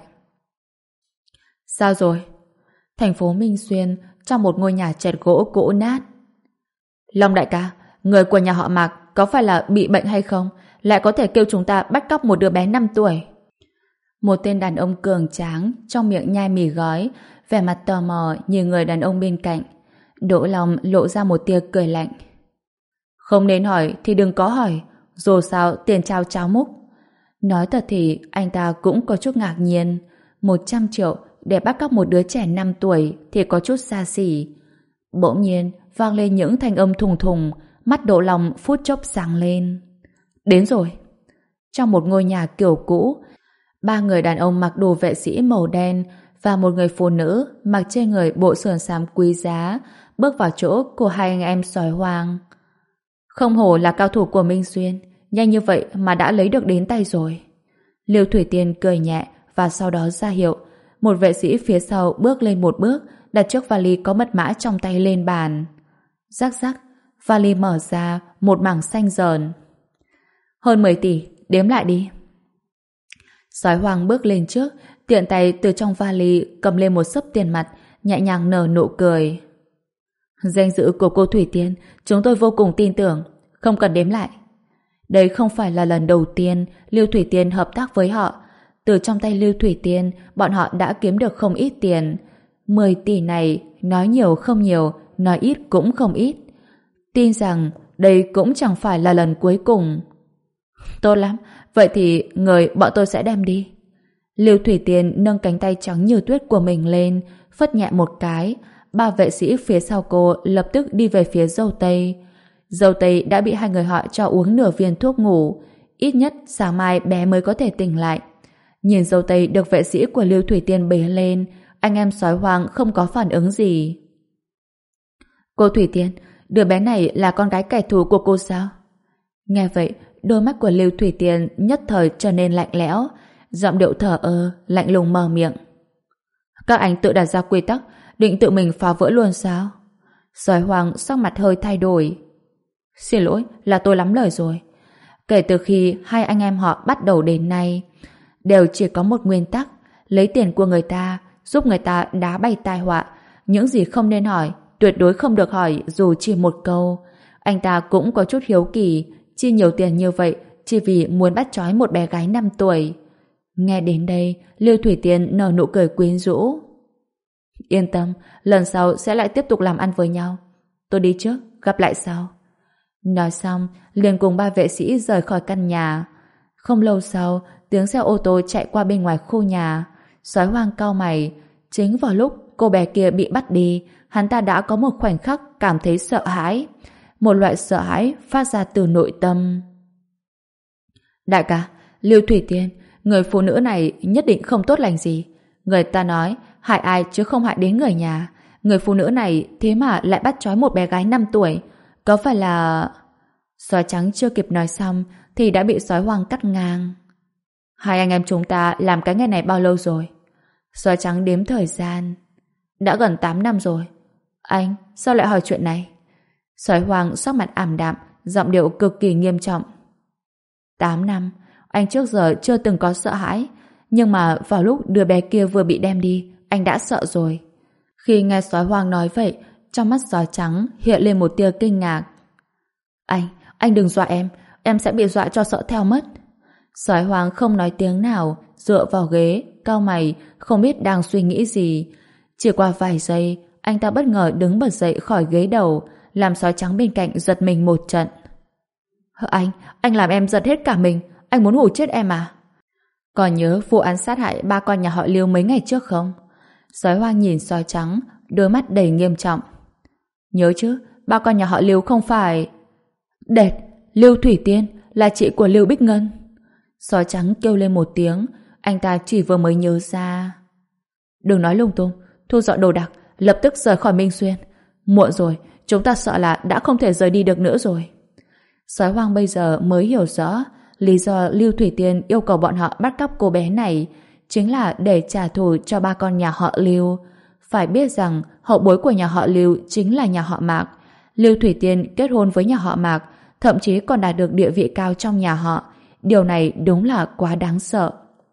Sao rồi? Thành phố Minh Xuyên, trong một ngôi nhà chẹt gỗ cũ nát. Long đại ca, người của nhà họ Mạc có phải là bị bệnh hay không? Lại có thể kêu chúng ta bắt cóc một đứa bé năm tuổi. Một tên đàn ông cường tráng, trong miệng nhai mì gói, vẻ mặt tò mò nhìn người đàn ông bên cạnh. Đỗ Long lộ ra một tia cười lạnh. Không nên hỏi thì đừng có hỏi, dù sao tiền trao cháo múc. Nói thật thì anh ta cũng có chút ngạc nhiên. Một trăm triệu để bắt cóc một đứa trẻ năm tuổi thì có chút xa xỉ. Bỗng nhiên vang lên những thanh âm thùng thùng, mắt Đỗ Long phút chốc sáng lên. Đến rồi. Trong một ngôi nhà kiểu cũ, ba người đàn ông mặc đồ vệ sĩ màu đen và một người phụ nữ mặc trên người bộ sườn xám quý giá bước vào chỗ của hai anh em sói hoang. Không hổ là cao thủ của Minh Xuyên, nhanh như vậy mà đã lấy được đến tay rồi. Liêu Thủy Tiên cười nhẹ và sau đó ra hiệu. Một vệ sĩ phía sau bước lên một bước, đặt chiếc vali có mật mã trong tay lên bàn. Rắc rắc, vali mở ra, một mảng xanh dờn. Hơn mười tỷ, đếm lại đi. Sói hoang bước lên trước, tiện tay từ trong vali cầm lên một xấp tiền mặt, nhẹ nhàng nở nụ cười. Danh dự của cô Thủy Tiên, chúng tôi vô cùng tin tưởng, không cần đếm lại. Đây không phải là lần đầu tiên Liêu Thủy Tiên hợp tác với họ. Từ trong tay Liêu Thủy Tiên, bọn họ đã kiếm được không ít tiền. mười tỷ này, nói nhiều không nhiều, nói ít cũng không ít. Tin rằng đây cũng chẳng phải là lần cuối cùng. Tốt lắm, vậy thì người bọn tôi sẽ đem đi. Liêu Thủy Tiên nâng cánh tay trắng như tuyết của mình lên, phất nhẹ một cái. Ba vệ sĩ phía sau cô lập tức đi về phía dâu tây. Dâu tây đã bị hai người họ cho uống nửa viên thuốc ngủ. Ít nhất sáng mai bé mới có thể tỉnh lại. Nhìn dâu tây được vệ sĩ của Lưu Thủy Tiên bế lên, anh em sói hoang không có phản ứng gì. Cô Thủy Tiên, đứa bé này là con gái kẻ thù của cô sao? Nghe vậy, đôi mắt của Lưu Thủy Tiên nhất thời trở nên lạnh lẽo, giọng điệu thở ơ, lạnh lùng mở miệng. Các anh tự đặt ra quy tắc, định tự mình phá vỡ luôn sao? Sói hoang sắc mặt hơi thay đổi. Xin lỗi, là tôi lắm lời rồi. Kể từ khi hai anh em họ bắt đầu đến nay, đều chỉ có một nguyên tắc, lấy tiền của người ta, giúp người ta đá bay tai họa. Những gì không nên hỏi, tuyệt đối không được hỏi dù chỉ một câu. Anh ta cũng có chút hiếu kỳ, chi nhiều tiền như vậy chỉ vì muốn bắt trói một bé gái năm tuổi. Nghe đến đây, Lưu Thủy Tiên nở nụ cười quyến rũ. Yên tâm, lần sau sẽ lại tiếp tục làm ăn với nhau. Tôi đi trước, gặp lại sau. Nói xong, liền cùng ba vệ sĩ rời khỏi căn nhà. Không lâu sau, tiếng xe ô tô chạy qua bên ngoài khu nhà. Sói hoang cau mày. Chính vào lúc cô bé kia bị bắt đi, hắn ta đã có một khoảnh khắc cảm thấy sợ hãi. Một loại sợ hãi phát ra từ nội tâm. Đại ca, Lưu Thủy Tiên, người phụ nữ này nhất định không tốt lành gì. Người ta nói hại ai chứ không hại đến người nhà. Người phụ nữ này thế mà lại bắt trói một bé gái năm tuổi. Có phải là... Sói trắng chưa kịp nói xong thì đã bị sói hoang cắt ngang. Hai anh em chúng ta làm cái nghề này bao lâu rồi? Sói trắng đếm thời gian. Đã gần tám năm rồi. Anh, sao lại hỏi chuyện này? Sói hoang sắc mặt ảm đạm, giọng điệu cực kỳ nghiêm trọng. tám năm, anh trước giờ chưa từng có sợ hãi, nhưng mà vào lúc đứa bé kia vừa bị đem đi, anh đã sợ rồi. Khi nghe sói hoang nói vậy, trong mắt sói trắng hiện lên một tia kinh ngạc. Anh, anh đừng dọa em, em sẽ bị dọa cho sợ theo mất. Sói hoang không nói tiếng nào, dựa vào ghế, cau mày, không biết đang suy nghĩ gì. Chỉ qua vài giây, anh ta bất ngờ đứng bật dậy khỏi ghế đầu, làm sói trắng bên cạnh giật mình một trận. Anh, anh làm em giật hết cả mình, anh muốn hù chết em à? Còn nhớ vụ án sát hại ba con nhà họ Lưu mấy ngày trước không? Sói hoang nhìn sói trắng, đôi mắt đầy nghiêm trọng. Nhớ chứ, ba con nhà họ Lưu không phải... Đệt, Lưu Thủy Tiên là chị của Lưu Bích Ngân. Sói trắng kêu lên một tiếng, anh ta chỉ vừa mới nhớ ra. Đừng nói lung tung, thu dọn đồ đạc, lập tức rời khỏi Minh Xuyên. Muộn rồi, chúng ta sợ là đã không thể rời đi được nữa rồi. Sói hoang bây giờ mới hiểu rõ lý do Lưu Thủy Tiên yêu cầu bọn họ bắt cóc cô bé này chính là để trả thù cho ba con nhà họ Lưu. Phải biết rằng hậu bối của nhà họ Lưu chính là nhà họ Mạc. Lưu Thủy Tiên kết hôn với nhà họ Mạc, thậm chí còn đạt được địa vị cao trong nhà họ. Điều này đúng là quá đáng sợ.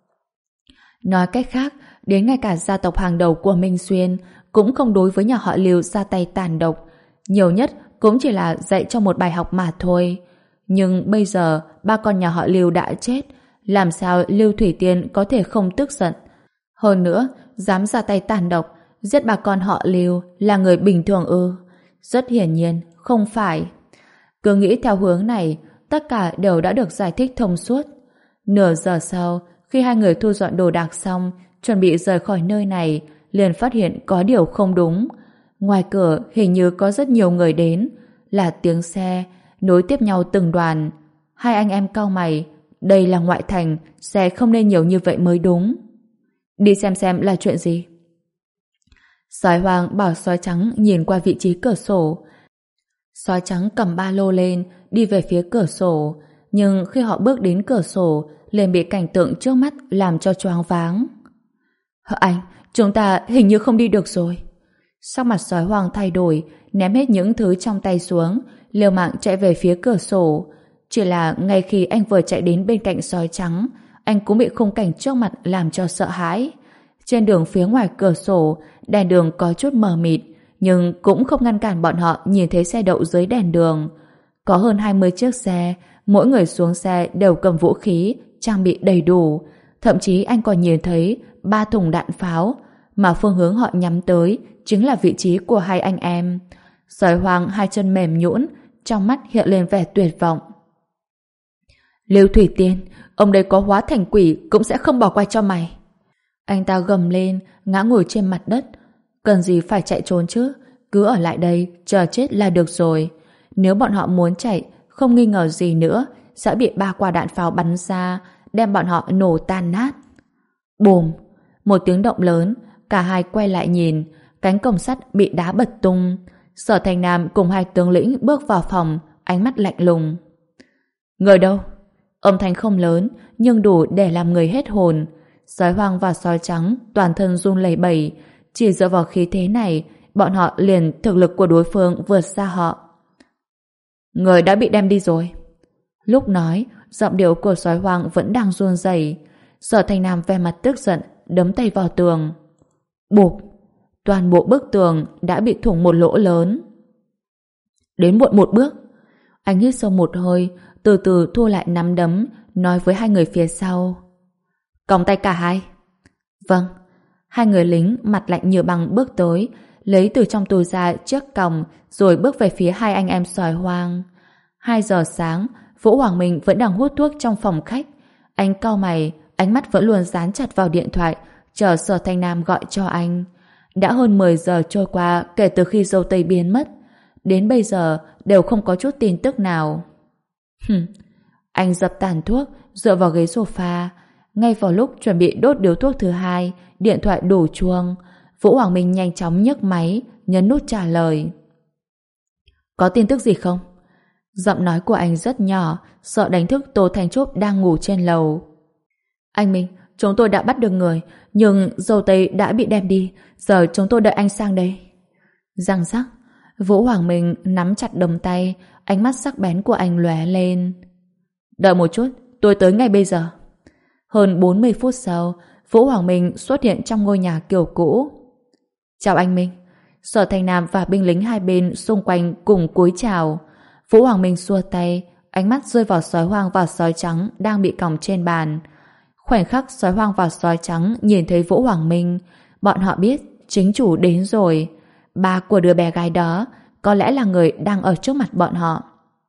Nói cách khác, đến ngay cả gia tộc hàng đầu của Minh Xuyên cũng không đối với nhà họ Lưu ra tay tàn độc. Nhiều nhất cũng chỉ là dạy cho một bài học mà thôi. Nhưng bây giờ ba con nhà họ Lưu đã chết, làm sao Lưu Thủy Tiên có thể không tức giận? Hơn nữa, dám ra tay tàn độc, giết ba con họ Lưu là người bình thường ư? Rất hiển nhiên, không phải. Cứ nghĩ theo hướng này, tất cả đều đã được giải thích thông suốt. Nửa giờ sau, khi hai người thu dọn đồ đạc xong, chuẩn bị rời khỏi nơi này, liền phát hiện có điều không đúng. Ngoài cửa hình như có rất nhiều người đến, là tiếng xe, nối tiếp nhau từng đoàn. Hai anh em cau mày, đây là ngoại thành, xe không nên nhiều như vậy mới đúng. Đi xem xem là chuyện gì. Sói hoang bảo sói trắng nhìn qua vị trí cửa sổ. Sói trắng cầm ba lô lên, đi về phía cửa sổ, nhưng khi họ bước đến cửa sổ, liền bị cảnh tượng trước mắt làm cho choáng váng. Anh, chúng ta hình như không đi được rồi. Sắc mặt sói hoang thay đổi, ném hết những thứ trong tay xuống, liều mạng chạy về phía cửa sổ. Chỉ là ngay khi anh vừa chạy đến bên cạnh sói trắng, anh cũng bị khung cảnh trước mặt làm cho sợ hãi. Trên đường phía ngoài cửa sổ, đèn đường có chút mờ mịt, nhưng cũng không ngăn cản bọn họ nhìn thấy xe đậu dưới đèn đường. Có hơn hai mươi chiếc xe, mỗi người xuống xe đều cầm vũ khí, trang bị đầy đủ. Thậm chí anh còn nhìn thấy ba thùng đạn pháo, mà phương hướng họ nhắm tới chính là vị trí của hai anh em. Sói hoang hai chân mềm nhũn, trong mắt hiện lên vẻ tuyệt vọng. Lưu Thủy Tiên, ông đây có hóa thành quỷ cũng sẽ không bỏ qua cho mày. Anh ta gầm lên, ngã ngồi trên mặt đất. Cần gì phải chạy trốn chứ, cứ ở lại đây chờ chết là được rồi. Nếu bọn họ muốn chạy, không nghi ngờ gì nữa sẽ bị ba quả đạn pháo bắn ra, đem bọn họ nổ tan nát. Bùm! Một tiếng động lớn, cả hai quay lại nhìn, cánh cổng sắt bị đá bật tung. Sở Thành Nam cùng hai tướng lĩnh bước vào phòng, ánh mắt lạnh lùng. Người đâu? Âm thanh không lớn, nhưng đủ để làm người hết hồn. Sói hoang và sói trắng toàn thân run lẩy bẩy, chỉ dựa vào khí thế này, bọn họ liền thực lực của đối phương vượt xa họ. Người đã bị đem đi rồi. Lúc nói, giọng điệu của sói hoang vẫn đang run rẩy. Sở Thành Nam vẻ mặt tức giận, đấm tay vào tường. Bụp! Toàn bộ bức tường đã bị thủng một lỗ lớn. Đến muộn một bước. Anh hít sâu một hơi, từ từ thua lại nắm đấm, nói với hai người phía sau. Còng tay cả hai. Vâng. Hai người lính mặt lạnh như băng bước tới, lấy từ trong túi ra chiếc còng, rồi bước về phía hai anh em sói hoang. Hai giờ sáng, Vũ Hoàng Minh vẫn đang hút thuốc trong phòng khách. Anh cau mày, ánh mắt vẫn luôn dán chặt vào điện thoại, chờ Sở Thanh Nam gọi cho anh. Đã hơn mười giờ trôi qua kể từ khi dâu tây biến mất. Đến bây giờ đều không có chút tin tức nào. Hừm. Anh dập tàn thuốc, dựa vào ghế sofa. Ngay vào lúc chuẩn bị đốt điếu thuốc thứ hai, điện thoại đổ chuông. Vũ Hoàng Minh nhanh chóng nhấc máy, nhấn nút trả lời. Có tin tức gì không? Giọng nói của anh rất nhỏ, sợ đánh thức Tô Thanh Trúc đang ngủ trên lầu. Anh Minh, chúng tôi đã bắt được người, nhưng dâu tây đã bị đem đi, giờ chúng tôi đợi anh sang đây. Răng rắc, Vũ Hoàng Minh nắm chặt đầm tay, ánh mắt sắc bén của anh lóe lên. Đợi một chút, tôi tới ngay bây giờ. Hơn bốn mươi phút sau, Vũ Hoàng Minh xuất hiện trong ngôi nhà kiểu cũ. Chào anh Minh. Sở Thành Nam và binh lính hai bên xung quanh cùng cúi chào. Vũ Hoàng Minh xua tay, ánh mắt rơi vào sói hoang và sói trắng đang bị còng trên bàn. Khoảnh khắc sói hoang và sói trắng nhìn thấy Vũ Hoàng Minh, bọn họ biết chính chủ đến rồi. Ba của đứa bé gái đó có lẽ là người đang ở trước mặt bọn họ.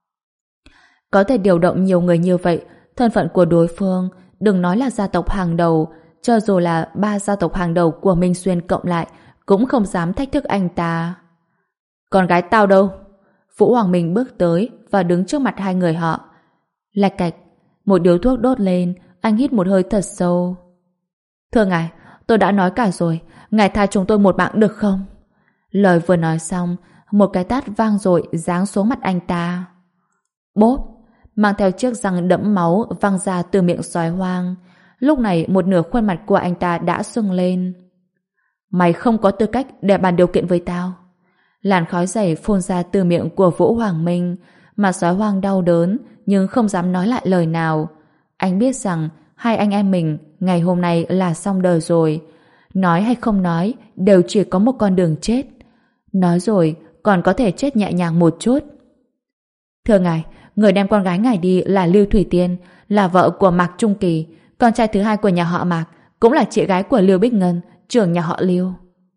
Có thể điều động nhiều người như vậy, thân phận của đối phương đừng nói là gia tộc hàng đầu, cho dù là ba gia tộc hàng đầu của Minh Xuyên cộng lại cũng không dám thách thức anh ta. Con gái tao đâu? Vũ Hoàng Minh bước tới và đứng trước mặt hai người họ. Lạch cạch, một điếu thuốc đốt lên, anh hít một hơi thật sâu. Thưa ngài, tôi đã nói cả rồi, ngài tha chúng tôi một mạng được không? Lời vừa nói xong, một cái tát vang dội giáng xuống mặt anh ta. Bốp, mang theo chiếc răng đẫm máu văng ra từ miệng sói hoang. Lúc này một nửa khuôn mặt của anh ta đã sưng lên. Mày không có tư cách để bàn điều kiện với tao. Làn khói dày phun ra từ miệng của Vũ Hoàng Minh, mà sói hoang đau đớn nhưng không dám nói lại lời nào. Anh biết rằng hai anh em mình ngày hôm nay là xong đời rồi. Nói hay không nói đều chỉ có một con đường chết. Nói rồi còn có thể chết nhẹ nhàng một chút. Thưa ngài, người đem con gái ngài đi là Lưu Thủy Tiên, là vợ của Mạc Trung Kỳ, con trai thứ hai của nhà họ Mạc, cũng là chị gái của Lưu Bích Ngân, trưởng nhà họ Lưu.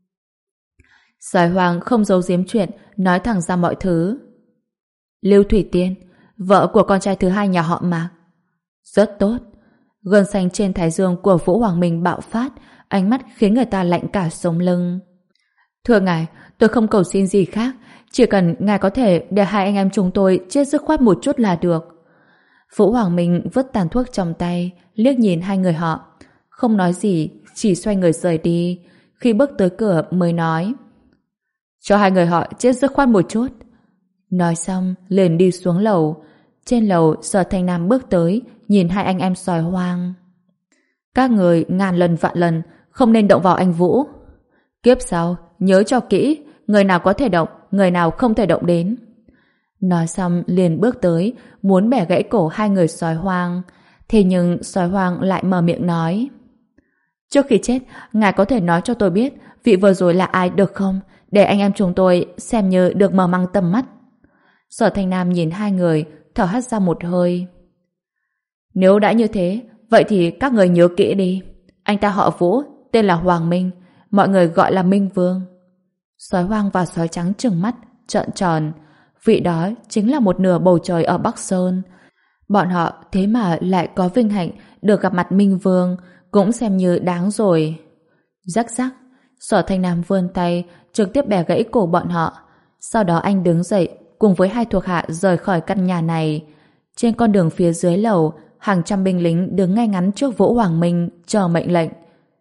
Sói hoang không giấu giếm chuyện, nói thẳng ra mọi thứ. Lưu Thủy Tiên, vợ của con trai thứ hai nhà họ Mạc. Rất tốt. Gân xanh trên thái dương của Vũ Hoàng Minh bạo phát, ánh mắt khiến người ta lạnh cả sống lưng. Thưa ngài, tôi không cầu xin gì khác, chỉ cần ngài có thể để hai anh em chúng tôi chết dứt khoát một chút là được. Vũ Hoàng Minh vứt tàn thuốc trong tay, liếc nhìn hai người họ, không nói gì, chỉ xoay người rời đi. Khi bước tới cửa mới nói: cho hai người họ chết dứt khoát một chút. Nói xong liền đi xuống lầu. Trên lầu Sở Thanh Nam bước tới, nhìn hai anh em sói hoang. Các người ngàn lần vạn lần không nên động vào anh Vũ. Kiếp sau nhớ cho kỹ, người nào có thể động, người nào không thể động đến. Nói xong liền bước tới, muốn bẻ gãy cổ hai người sói hoang. Thế nhưng sói hoang lại mở miệng nói: trước khi chết, ngài có thể nói cho tôi biết vị vừa rồi là ai được không, để anh em chúng tôi xem như được mở mang tầm mắt. Sở Thanh Nam nhìn hai người, thở hắt ra một hơi. Nếu đã như thế, vậy thì các người nhớ kỹ đi. Anh ta họ Vũ, tên là Hoàng Minh, mọi người gọi là Minh Vương. Sói hoang và sói trắng trừng mắt, trợn tròn. Vị đó chính là một nửa bầu trời ở Bắc Sơn. Bọn họ thế mà lại có vinh hạnh được gặp mặt Minh Vương, cũng xem như đáng rồi. Rắc rắc, Sở Thanh Nam vươn tay, trực tiếp bẻ gãy cổ bọn họ. Sau đó anh đứng dậy, cùng với hai thuộc hạ rời khỏi căn nhà này. Trên con đường phía dưới lầu, hàng trăm binh lính đứng ngay ngắn trước Vũ Hoàng Minh, chờ mệnh lệnh.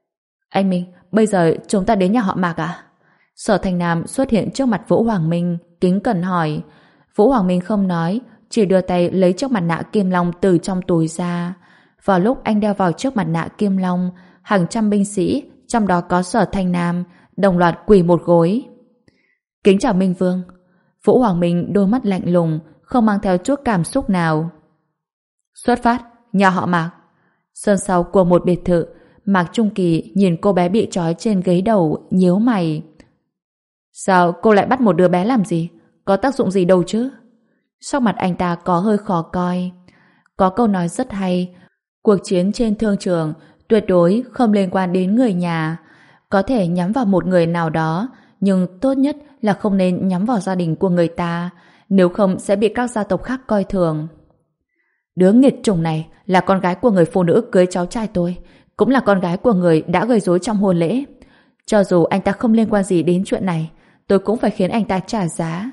Anh Minh, bây giờ chúng ta đến nhà họ Mạc à? Sở Thành Nam xuất hiện trước mặt Vũ Hoàng Minh, kính cẩn hỏi. Vũ Hoàng Minh không nói, chỉ đưa tay lấy chiếc mặt nạ kim long từ trong túi ra. Vào lúc anh đeo vào chiếc mặt nạ kim long, hàng trăm binh sĩ, trong đó có Sở Thành Nam, đồng loạt quỳ một gối. Kính chào Minh Vương. Vũ Hoàng Minh đôi mắt lạnh lùng, không mang theo chút cảm xúc nào. Xuất phát, nhà họ Mạc. Sân sau của một biệt thự, Mạc Trung Kỳ nhìn cô bé bị trói trên ghế đầu, nhíu mày. Sao cô lại bắt một đứa bé làm gì? Có tác dụng gì đâu chứ? Sắc mặt anh ta có hơi khó coi. Có câu nói rất hay, cuộc chiến trên thương trường tuyệt đối không liên quan đến người nhà. Có thể nhắm vào một người nào đó, nhưng tốt nhất là không nên nhắm vào gia đình của người ta, nếu không sẽ bị các gia tộc khác coi thường. Đứa nghiệt chủng này là con gái của người phụ nữ cưới cháu trai tôi, cũng là con gái của người đã gây rối trong hôn lễ. Cho dù anh ta không liên quan gì đến chuyện này, tôi cũng phải khiến anh ta trả giá.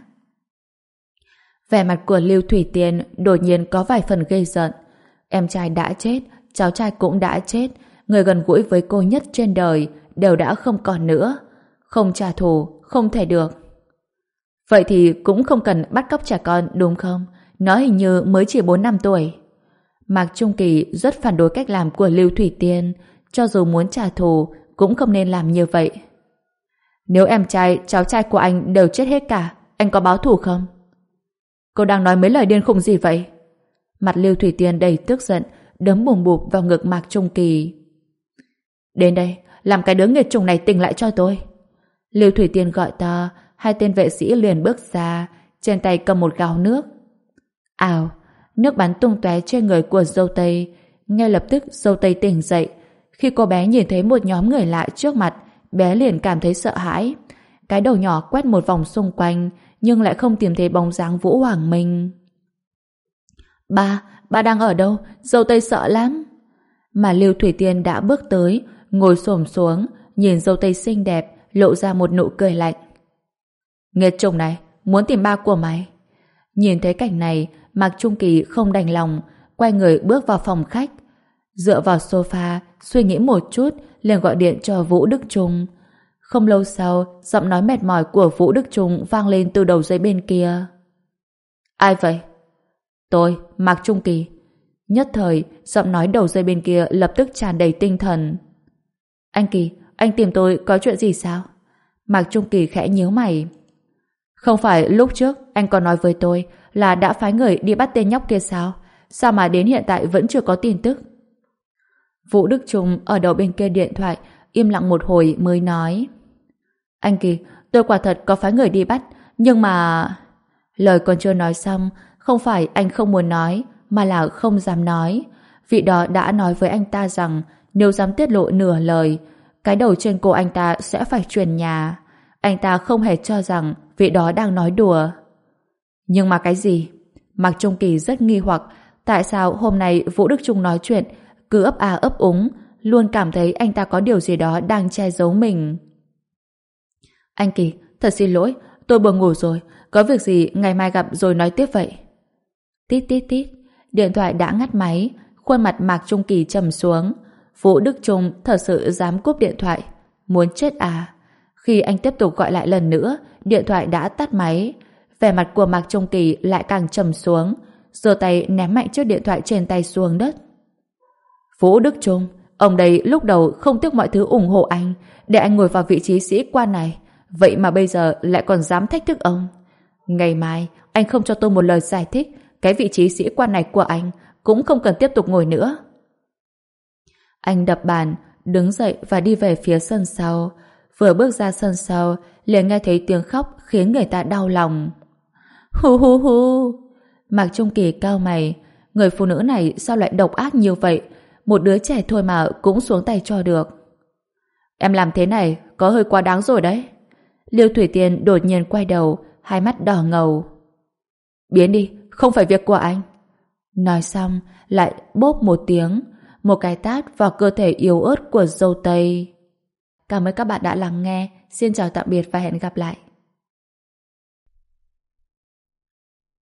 Vẻ mặt của Lưu Thủy Tiên đột nhiên có vài phần ghê giận. Em trai đã chết, cháu trai cũng đã chết, người gần gũi với cô nhất trên đời đều đã không còn nữa. Không trả thù, không thể được. Vậy thì cũng không cần bắt cóc trẻ con đúng không? Nó hình như mới chỉ bốn năm tuổi. Mạc Trung Kỳ rất phản đối cách làm của Lưu Thủy Tiên, cho dù muốn trả thù cũng không nên làm như vậy. Nếu em trai, cháu trai của anh đều chết hết cả, anh có báo thù không? Cô đang nói mấy lời điên khùng gì vậy? Mặt Lưu Thủy Tiên đầy tức giận, đấm bùm bụp vào ngực Mạc Trung Kỳ. Đến đây, làm cái đứa nghiệt chủng này tỉnh lại cho tôi. Lưu Thủy Tiên gọi to, hai tên vệ sĩ liền bước ra, trên tay cầm một gáo nước. Ào, nước bắn tung tóe trên người của dâu tây. Ngay lập tức dâu tây tỉnh dậy. Khi cô bé nhìn thấy một nhóm người lạ trước mặt, bé liền cảm thấy sợ hãi. Cái đầu nhỏ quét một vòng xung quanh, nhưng lại không tìm thấy bóng dáng Vũ Hoàng Minh. Ba, ba đang ở đâu? Dâu tây sợ lắm. Mà Lưu Thủy Tiên đã bước tới, ngồi xổm xuống, nhìn dâu tây xinh đẹp, lộ ra một nụ cười lạnh. Nghiệt chủng này, muốn tìm ba của mày. Nhìn thấy cảnh này, Mạc Trung Kỳ không đành lòng, quay người bước vào phòng khách. Dựa vào sofa, suy nghĩ một chút, liền gọi điện cho Vũ Đức Trung. Không lâu sau, giọng nói mệt mỏi của Vũ Đức Trung vang lên từ đầu dây bên kia. Ai vậy? Tôi, Mạc Trung Kỳ. Nhất thời, giọng nói đầu dây bên kia lập tức tràn đầy tinh thần. Anh Kỳ, anh tìm tôi có chuyện gì sao? Mạc Trung Kỳ khẽ nhíu mày. Không phải lúc trước anh còn nói với tôi là đã phái người đi bắt tên nhóc kia sao? Sao mà đến hiện tại vẫn chưa có tin tức? Vũ Đức Trung ở đầu bên kia điện thoại im lặng một hồi mới nói. Anh Kỳ, tôi quả thật có phái người đi bắt, nhưng mà... Lời còn chưa nói xong, không phải anh không muốn nói, mà là không dám nói. Vị đó đã nói với anh ta rằng nếu dám tiết lộ nửa lời, cái đầu trên cổ anh ta sẽ phải chuyển nhà. Anh ta không hề cho rằng vị đó đang nói đùa. Nhưng mà cái gì? Mạc Trung Kỳ rất nghi hoặc tại sao hôm nay Vũ Đức Trung nói chuyện cứ ấp à ấp úng, luôn cảm thấy anh ta có điều gì đó đang che giấu mình. Anh Kỳ, thật xin lỗi, tôi buồn ngủ rồi, có việc gì ngày mai gặp rồi nói tiếp vậy. Tít tít tít, điện thoại đã ngắt máy, khuôn mặt Mạc Trung Kỳ trầm xuống. Vũ Đức Trung thật sự dám cúp điện thoại, muốn chết à? Khi anh tiếp tục gọi lại lần nữa, điện thoại đã tắt máy. Vẻ mặt của Mạc Trung Kỳ lại càng trầm xuống, giơ tay ném mạnh chiếc điện thoại trên tay xuống đất. Vũ Đức Trung, ông đây lúc đầu không tiếc mọi thứ ủng hộ anh để anh ngồi vào vị trí sĩ quan này, vậy mà bây giờ lại còn dám thách thức ông. Ngày mai anh không cho tôi một lời giải thích, cái vị trí sĩ quan này của anh cũng không cần tiếp tục ngồi nữa. Anh đập bàn, đứng dậy và đi về phía sân sau. Vừa bước ra sân sau, liền nghe thấy tiếng khóc khiến người ta đau lòng. Hu hu hu. Mạc Trung Kỳ cau mày, người phụ nữ này sao lại độc ác như vậy? Một đứa trẻ thôi mà cũng xuống tay cho được. Em làm thế này có hơi quá đáng rồi đấy. Liêu Thủy Tiên đột nhiên quay đầu, hai mắt đỏ ngầu. Biến đi, không phải việc của anh. Nói xong, lại bốp một tiếng, một cái tát vào cơ thể yếu ớt của dâu tây. Cảm ơn các bạn đã lắng nghe. Xin chào tạm biệt và hẹn gặp lại.